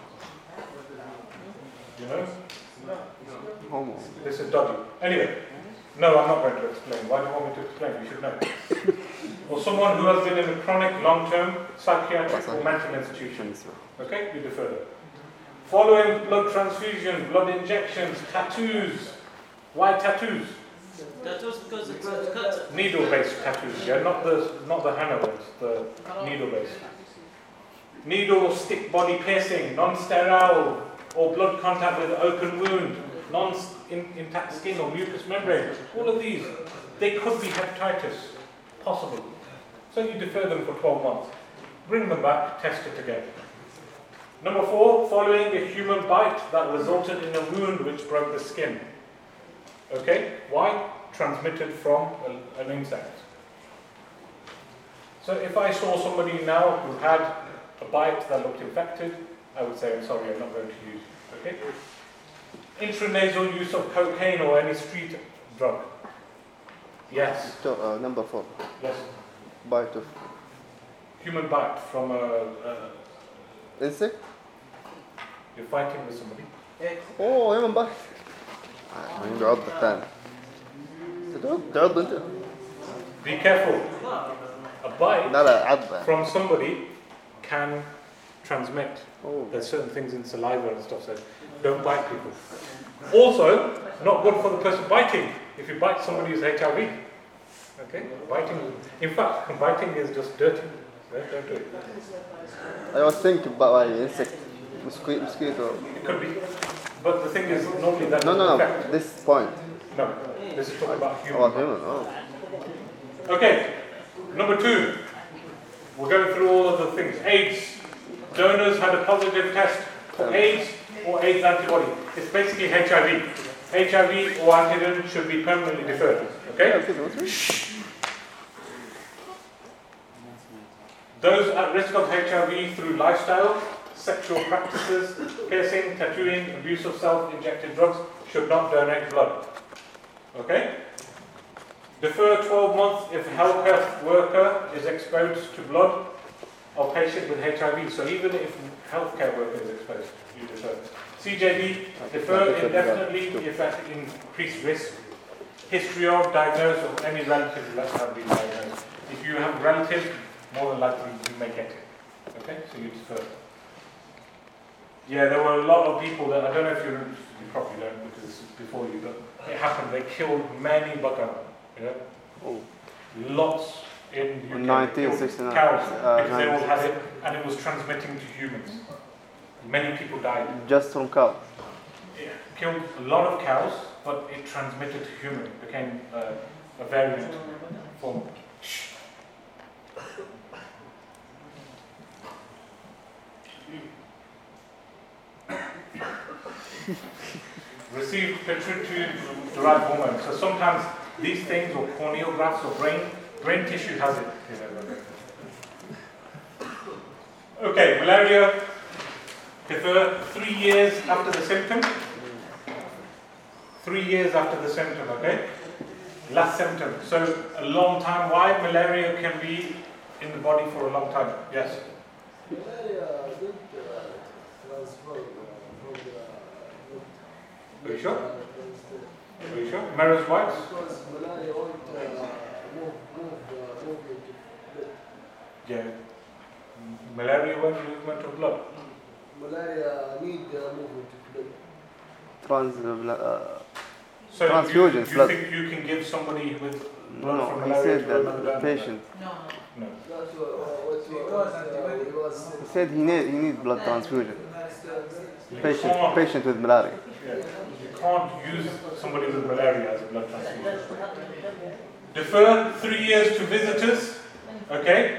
Speaker 1: You know?
Speaker 4: Homo.
Speaker 1: This is dodgy. Anyway, no, I'm not going to explain. Why do you want me to explain? You should know. Or someone who has been in a chronic, long-term psychiatric or mental institution. Okay, you defer that. Following blood transfusion, blood injections, tattoos. Why tattoos?
Speaker 2: Tattoos because it's a cut.
Speaker 1: Needle-based tattoos, yeah, not the not the henna ones, the needle-based. Needle or stick body piercing, non-sterile, or blood contact with open wound, non-intact skin or mucous membrane. All of these, they could be hepatitis, possible. So you defer them for twelve months. Bring them back, test it again. Number four, following a human bite that resulted in a wound which broke the skin. Okay, why? Transmitted from a, an insect. So if I saw somebody now who had a bite that looked infected, I would say, I'm sorry, I'm not going to use it. Okay? Intranasal use of cocaine or any street drug. Yes.
Speaker 4: So, uh, number four.
Speaker 1: Yes.
Speaker 4: Bite of
Speaker 1: Human bite from a, a
Speaker 4: insect.
Speaker 1: you're fighting with somebody.
Speaker 4: Oh, human bite. عنده عض ثاني. تعض انت.
Speaker 1: Be careful. A bite
Speaker 4: لا لا عض.
Speaker 1: from somebody can transmit.
Speaker 4: Oh.
Speaker 1: There's certain things in saliva and stuff, so don't bite people. Also, not good for the person biting. If you bite somebody who's H I V. Okay? Biting, in fact, biting is just dirty. Right? Don't do it.
Speaker 4: I was thinking about why insect. Mosquito. mosquito.
Speaker 1: It could be. But the thing is, normally that
Speaker 4: No,
Speaker 1: doesn't
Speaker 4: no, no.
Speaker 1: affect.
Speaker 4: This point.
Speaker 1: No, this is talking about human.
Speaker 4: Oh, human. Oh.
Speaker 1: Okay, number two. We're going through all of the things. AIDS. Donors had a positive test for AIDS or AIDS antibody. It's basically H I V. H I V or antigen should be permanently deferred. Okay? Those at risk of H I V through lifestyle, sexual practices, piercing, tattooing, abuse of self-injected drugs should not donate blood. Okay? Defer twelve months if healthcare worker is exposed to blood of patient with H I V. So even if healthcare worker is exposed, you defer. C J D, defer indefinitely if at increased risk. History of, diagnosis of any relative that have been diagnosed. If you have relatives, more than likely you may get it. Okay, so you defer. Yeah, there were a lot of people that, I don't know if you, you probably don't because this is before you, but it happened. They killed many bakar, you know?
Speaker 4: Oh.
Speaker 1: Lots in U K.
Speaker 4: nineteen sixty-nine.
Speaker 1: Cows,
Speaker 4: Uh,
Speaker 1: because they all had it, and it was transmitting to humans. Many people died.
Speaker 4: Just from cow.
Speaker 1: It killed a lot of cows, but it transmitted to humans. It became uh, a variant form. Received pituitary-derived hormones. So sometimes these things, or corneal grafts, or brain brain tissue has it. Okay, malaria. Defer three years after the symptom. Three years after the symptom. Okay. Last symptom. So a long time. Why malaria can be in the body for a long time? Yes. Are you sure? Are you sure? Maris White? Yeah. Malaria was movement of blood.
Speaker 6: Malaria need movement of blood.
Speaker 4: Trans, uh,
Speaker 1: So
Speaker 4: transfusion,
Speaker 1: you, you
Speaker 4: blood.
Speaker 1: think you can give somebody with blood
Speaker 4: No,
Speaker 1: from
Speaker 4: he
Speaker 1: malaria
Speaker 4: said
Speaker 1: to another
Speaker 4: that the
Speaker 1: donor?
Speaker 4: patient.
Speaker 2: No.
Speaker 1: No.
Speaker 6: That's what, uh, what he was, uh, he was
Speaker 4: He said he need he need blood transfusion.
Speaker 1: You
Speaker 4: Patient
Speaker 1: can't,
Speaker 4: patient with malaria.
Speaker 1: yeah, you can't use somebody with malaria as a blood transfusion. Defer three years to visitors. Okay.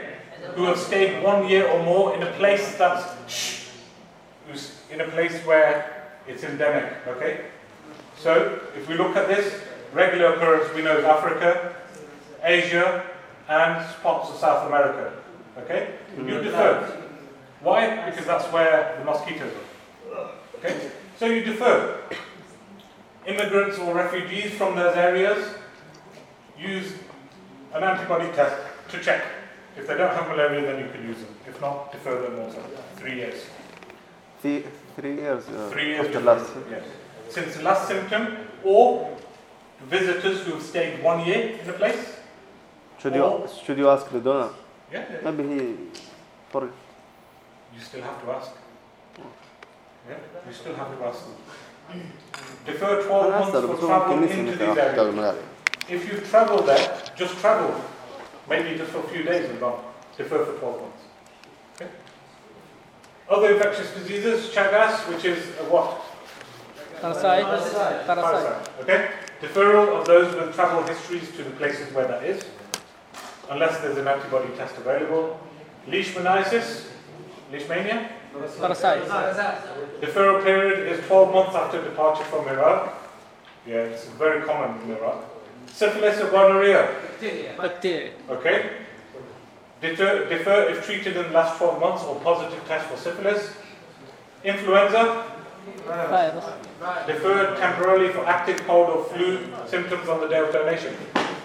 Speaker 1: who have stayed one year or more in a place that's shh, who's in a place where it's endemic. Okay. So if we look at this, regular occurrence we know is Africa, Asia, and parts of South America. Okay. You defer. Why? Because that's where the mosquitoes are. Okay. So you defer. Immigrants or refugees from those areas use an antibody test to check. If they don't have malaria, then you can use them. If not, defer them also. Three years.
Speaker 4: Three, three years. Uh,
Speaker 1: Three years
Speaker 4: after
Speaker 1: defer.
Speaker 4: last.
Speaker 1: Yes. Since the last symptom, or visitors who have stayed one year in a place.
Speaker 4: Should you should you ask the donor?
Speaker 1: Yeah.
Speaker 4: Maybe he for
Speaker 1: You still have to ask. Yeah. You still have to ask. Defer twelve
Speaker 4: أنا
Speaker 1: months
Speaker 4: أسأل
Speaker 1: for
Speaker 4: بس هو
Speaker 1: travel
Speaker 4: يمكن نسي
Speaker 1: into
Speaker 4: إنك
Speaker 1: these
Speaker 4: أخذت
Speaker 1: areas.
Speaker 4: الملاريا.
Speaker 1: If you travel there, just travel. Maybe just for a few days and gone. Defer for twelve months. Okay. Other infectious diseases, Chagas, which is a what?
Speaker 6: Parasite.
Speaker 2: Parasite.
Speaker 6: Parasite.
Speaker 1: Okay. Deferral of those with travel histories to the places where that is, unless there's an antibody test available. Leishmaniasis, Leishmania.
Speaker 6: Parasite.
Speaker 1: Deferral period is twelve months after departure from Iraq. Yeah, it's very common in Iraq. Syphilis or gonorrhea.
Speaker 6: Bacteria.
Speaker 1: Okay. Defer, defer if treated in the last twelve months or positive test for syphilis. Influenza.
Speaker 6: Virus.
Speaker 1: Defer temporarily for active cold or flu symptoms on the day of donation.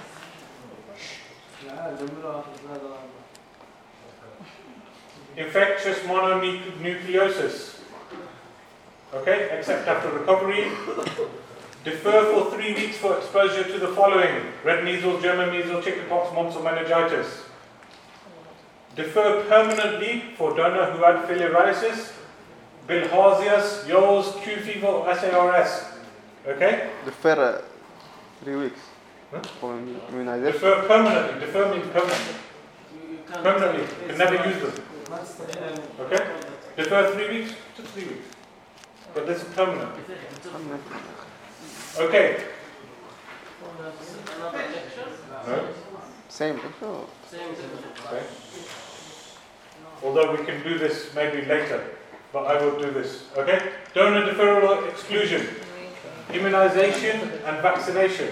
Speaker 1: Infectious mononucleosis. Okay, except after recovery. Defer for three weeks for exposure to the following: red measles, German measles, chickenpox, mumps, or meningitis. Defer permanently for donor who had filariasis, bilharzius, Yoles, Q fever, or S A R S. Okay?
Speaker 4: Defer uh, three weeks
Speaker 1: Huh?
Speaker 4: for immunization.
Speaker 1: Defer permanently. Defer means permanently.
Speaker 2: You can't-
Speaker 1: Permanently. You can never use them. Okay? Defer three weeks, just three weeks. But this is permanent. Okay.
Speaker 2: Another lecture.
Speaker 1: No?
Speaker 4: Same. Oh.
Speaker 2: Same thing.
Speaker 1: Okay. Although we can do this maybe later, but I will do this. Okay? Donor deferral or exclusion. Immunization and vaccination.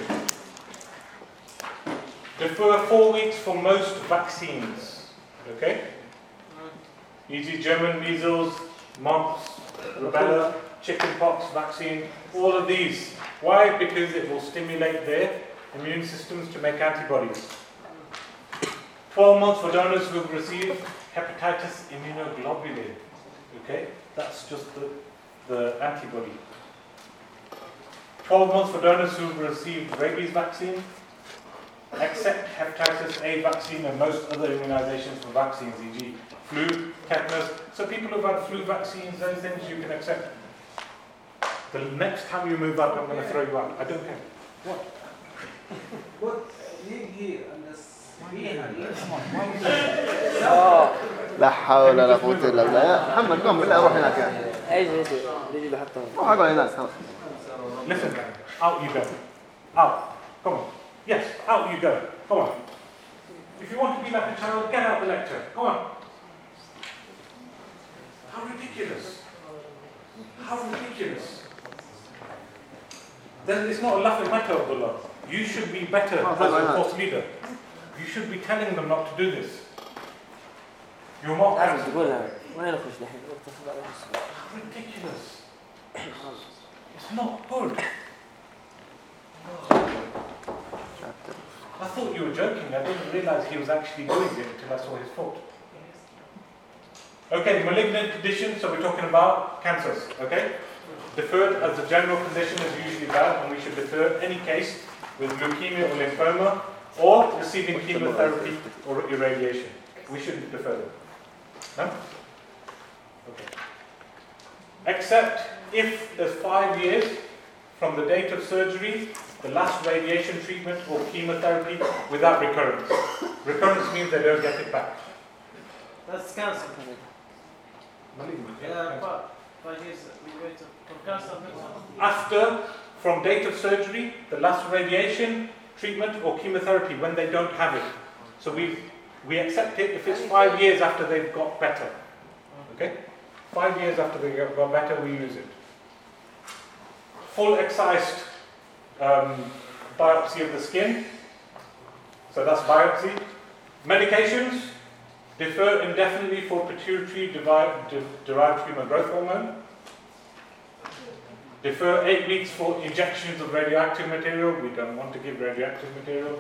Speaker 1: Defer four weeks for most vaccines. Okay? Easy German measles, mumps, rubella, chickenpox vaccine, all of these. Why? Because it will stimulate their immune systems to make antibodies. twelve months for donors who have received hepatitis immunoglobulin. Okay? That's just the, the antibody. twelve months for donors who have received rabies vaccine, except hepatitis A vaccine and most other immunizations for vaccines, for example flu, tetanus. So people who've had flu vaccines, those things you can accept. The next time you move out, I'm going to throw you out. I don't care. What?
Speaker 6: What? Live here and
Speaker 4: لا حول ولا قوة إلا بالله يا محمد قم بالله روح هناك يعني
Speaker 7: ايش ايش اللي يجي حتى
Speaker 4: روح اقعد هناك خلاص.
Speaker 1: Listen, out you go. Out. Come on. Yes, out you go. Come on. If you want to be like a child, get out the lecture. Come on. How ridiculous. How ridiculous. Then it's not a laughing matter, Abdullah. You should be better
Speaker 4: Oh,
Speaker 1: as
Speaker 4: why
Speaker 1: a
Speaker 4: not?
Speaker 1: course leader. You should be telling them not to do this. You're more
Speaker 7: لازم
Speaker 1: parents.
Speaker 7: تقولها وين نخش الحين؟
Speaker 1: How ridiculous. It's not good. I thought you were joking. I didn't realize he was actually doing it until I saw his foot. Okay, malignant conditions, so we're talking about cancers, okay? Deferred as a general condition is usually bad, and we should defer any case with leukemia or lymphoma or receiving chemotherapy or irradiation. We shouldn't defer them. No? Okay. Except if there's five years from the date of surgery, the last radiation treatment or chemotherapy without recurrence. Recurrence means they don't get it back.
Speaker 2: That's cancer.
Speaker 1: Malignant, yeah,
Speaker 2: Yeah,
Speaker 1: cancer.
Speaker 2: five, five years we wait for cancer.
Speaker 1: After, from date of surgery, the last radiation treatment or chemotherapy when they don't have it. So we We accept it if it's five years after they've got better. Okay? Five years after they got better, we use it. Full excised um, biopsy of the skin. So that's biopsy. Medications, defer indefinitely for pituitary derived, derived human growth hormone. Defer eight weeks for injections of radioactive material. We don't want to give radioactive material.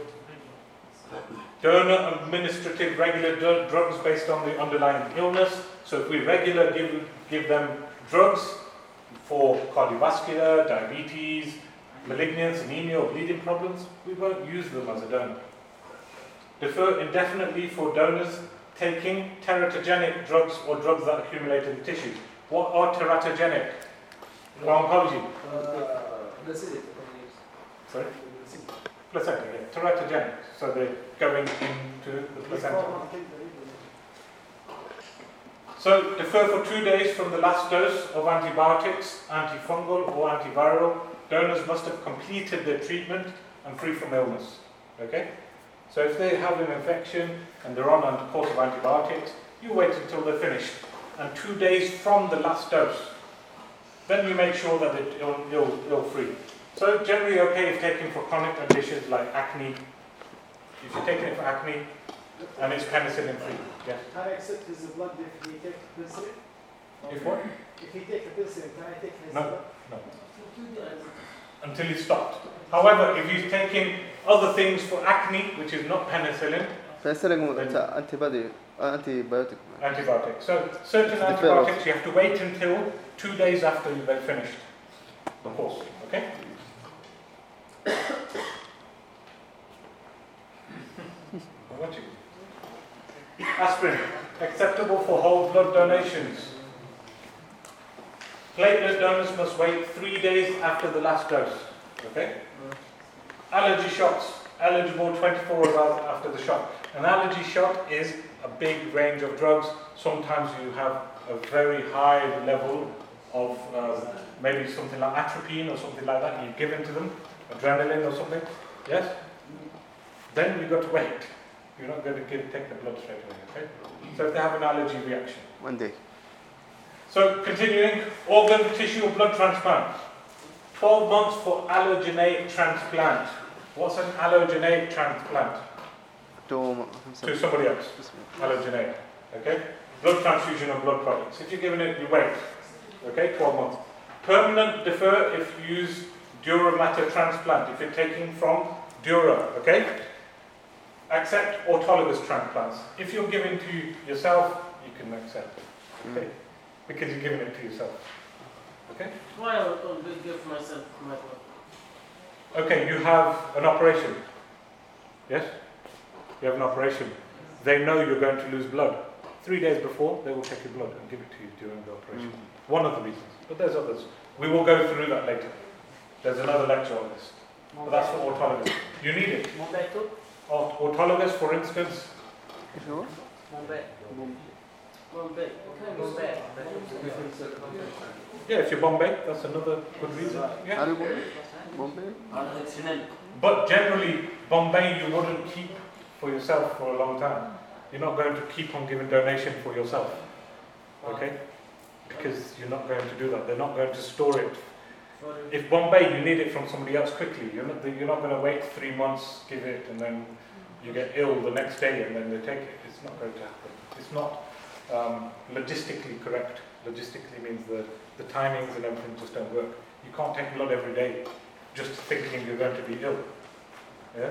Speaker 1: Donor administrative regular dr- drugs based on the underlying illness. So if we regular give, give them drugs for cardiovascular, diabetes, malignance, anemia or bleeding problems, we won't use them as a donor. Defer indefinitely for donors taking teratogenic drugs or drugs that accumulate in the tissues. What are teratogenic? For oncology.
Speaker 6: Uh, placenta.
Speaker 1: Sorry? Placenta, yeah. Teratogenic. So they're going into the placenta. So defer for two days from the last dose of antibiotics, antifungal or antiviral. Donors must have completed their treatment and free from illness. Okay? So if they have an infection and they're on a course of antibiotics, you wait until they're finished. And two days from the last dose. Then you make sure that they're ill, ill, ill-free. So generally okay if taken for chronic conditions like acne. If you're taking it for acne and it's penicillin-free. Yes?
Speaker 6: Can I accept his blood if he take penicillin?
Speaker 1: If what?
Speaker 6: If he take a penicillin, can I take his
Speaker 1: No.
Speaker 6: blood?
Speaker 1: No. Until it's stopped. However, if he's taking other things for acne, which is not penicillin,
Speaker 4: Penicillin is antibody, antibiotic.
Speaker 1: antibiotics. So certain
Speaker 4: It's the
Speaker 1: antibiotics you have to wait until two days after you've been finished the course. Okay? I want you. Aspirin, acceptable for whole blood donations. Platelet donors must wait three days after the last dose. Okay? Allergy shots, eligible twenty-four hours after the shot. An allergy shot is a big range of drugs. Sometimes you have a very high level of uh, maybe something like atropine or something like that. You give it to them, adrenaline or something. Yes? Then you've got to wait. You're not going to give, take the blood straight away. Okay? So if they have an allergy reaction.
Speaker 4: One day.
Speaker 1: So continuing, organ, tissue or blood transplant. twelve months for allogeneic transplant. What's an allogeneic transplant?
Speaker 4: To,
Speaker 1: To somebody else. Allogeneic. Okay? Blood transfusion of blood products. If you're giving it, you wait. Okay? twelve months. Permanent defer if you use dura mater transplant. If you're taking from dura. Okay? Accept autologous transplants. If you're giving to yourself, you can accept. Okay? Because you're giving it to yourself. Okay?
Speaker 2: Why I will give myself my blood?
Speaker 1: Okay, you have an operation. Yes? You have an operation. They know you're going to lose blood. Three days before, they will take your blood and give it to you during the operation.
Speaker 4: Mm.
Speaker 1: One of the reasons. But there's others. We will go through that later. There's another lecture on this. But that's for autologous. You need it.
Speaker 2: Mumbai too?
Speaker 1: Aut- Autologous, for instance,
Speaker 2: Mumbai. Mumbai. Mumbai.
Speaker 1: yeah, if you're Bombay, that's another good reason. Yeah.
Speaker 4: Are you Bombay? Bombay?
Speaker 1: But generally, Bombay you wouldn't keep for yourself for a long time. You're not going to keep on giving donation for yourself. Okay? Because you're not going to do that. They're not going to store it. If Bombay, you need it from somebody else quickly. You're not, you're not going to wait three months, give it, and then you get ill the next day and then they take it. It's not going to happen. It's not um, logistically correct. Logistically means the, the timings and everything just don't work. You can't take blood every day just thinking you're going to be ill. Yeah?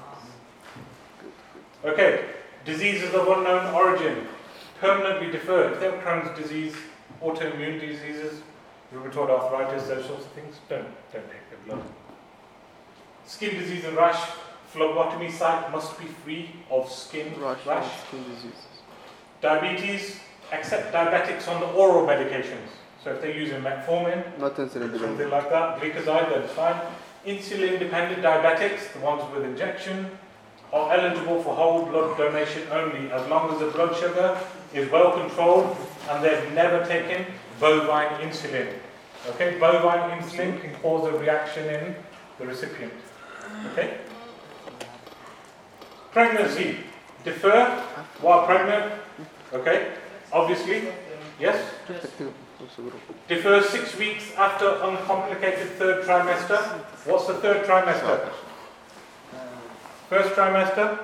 Speaker 1: Okay, diseases of unknown origin. Permanently deferred. If they have Crohn's disease, autoimmune diseases, rheumatoid arthritis, those sorts of things, don't, don't take their blood. Skin disease and rash. Phlebotomy site must be free of skin
Speaker 4: Rash,
Speaker 1: rash.
Speaker 4: skin diseases.
Speaker 1: Diabetes, except diabetics on the oral medications. So if they're using metformin,
Speaker 4: Not insulin
Speaker 1: something
Speaker 4: dependent.
Speaker 1: like that, glucoside, then it's fine. Insulin-dependent diabetics, the ones with injection, are eligible for whole blood donation only as long as the blood sugar is well controlled and they've never taken bovine insulin. Okay, bovine insulin can cause a reaction in the recipient. Okay? Pregnancy. defer while pregnant, okay, obviously, yes? Defer six weeks after uncomplicated third trimester. What's the third trimester? First trimester?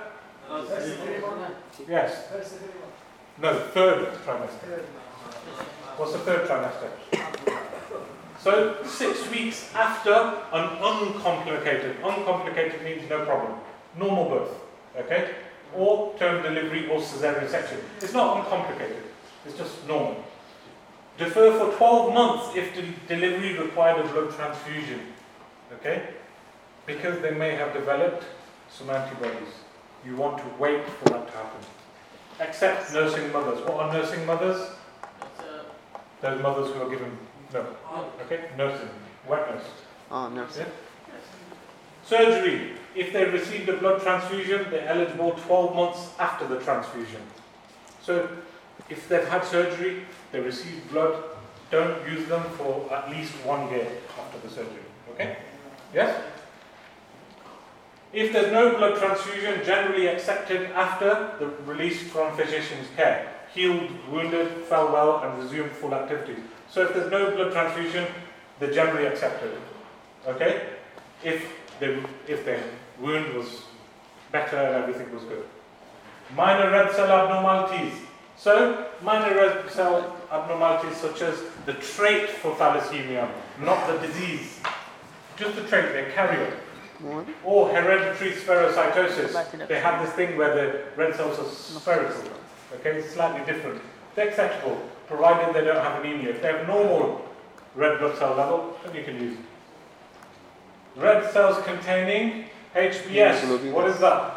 Speaker 1: Yes. No, third trimester. What's the third trimester? So, six weeks after an uncomplicated, uncomplicated means no problem, normal birth, okay? Or term delivery or cesarean section. It's not uncomplicated, it's just normal. Defer for twelve months if the delivery required a blood transfusion, okay? Because they may have developed some antibodies. You want to wait for that to happen. Except nursing mothers. What are nursing mothers? Those mothers who are given milk. Okay? Nursing. Wet nurse.
Speaker 4: Ah, nurse.
Speaker 1: Yeah? Surgery. If they received a blood transfusion, they're eligible twelve months after the transfusion. So, if they've had surgery, they received blood, don't use them for at least one year after the surgery. Okay? Yes? If there's no blood transfusion, generally accepted after the release from physician's care. Healed, wounded, fell well, and resumed full activity. So if there's no blood transfusion, they're generally accepted. Okay? If the if their wound was better and everything was good. Minor red cell abnormalities. So, minor red cell abnormalities such as the trait for thalassemia, not the disease. Just the trait, they carry it. Or hereditary spherocytosis. They have this thing where the red cells are spherical. Okay, it's slightly different. They're acceptable, provided they don't have anemia. If they have normal red blood cell level, then you can use it. Red cells containing H B S. What is that?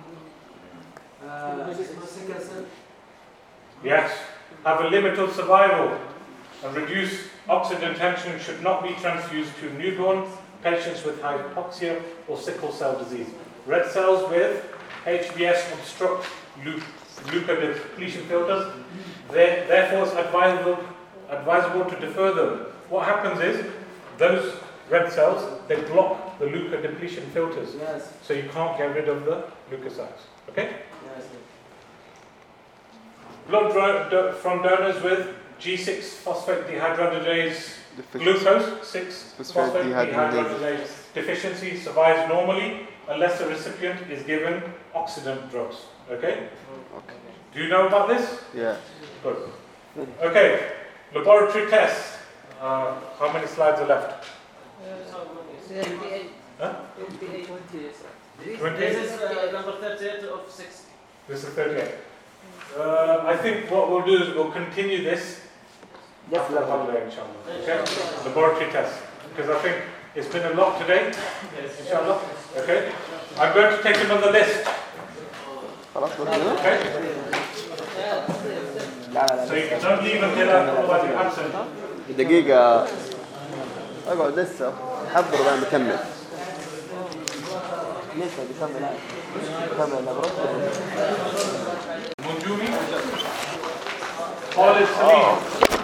Speaker 6: Uh, second cell.
Speaker 1: Yes. Have a limit of survival and reduce oxygen tension, should not be transfused to newborn patients with hypoxia or sickle cell disease. Red cells with H B S obstruct leukodepletion filters. They, therefore, it's advisable, advisable to defer them. What happens is, those red cells, they block the leukodepletion filters.
Speaker 6: Yes.
Speaker 1: So you can't get rid of the leukocytes. Okay?
Speaker 6: Yes.
Speaker 1: Blood dro- do- from donors with G six phosphate dehydrogenase glucose six phosphate dehydrogenase deficiency survives normally unless the recipient is given oxidant drugs. Okay?
Speaker 4: Okay.
Speaker 1: Do you know about this?
Speaker 4: Yeah.
Speaker 1: Good. Okay. Laboratory tests. Uh, how many slides are left? Huh? twenty-eight.
Speaker 2: This is uh, number thirty-eight of sixty.
Speaker 1: This is thirty-eight. Uh, I think what we'll do is we'll continue this after the holiday, inshallah. Okay? Laboratory tests. Because I think it's been a lot today. Inshallah. Okay? I'm going to take another list.
Speaker 4: خلاص بدنا.
Speaker 1: Okay? So you don't leave until otherwise you absent.
Speaker 4: دقيقة اقعد لسه حضر بعد بكمل.
Speaker 7: لسه بيكمل كمل لابروتوري
Speaker 1: Munjuni. Khalid Salim.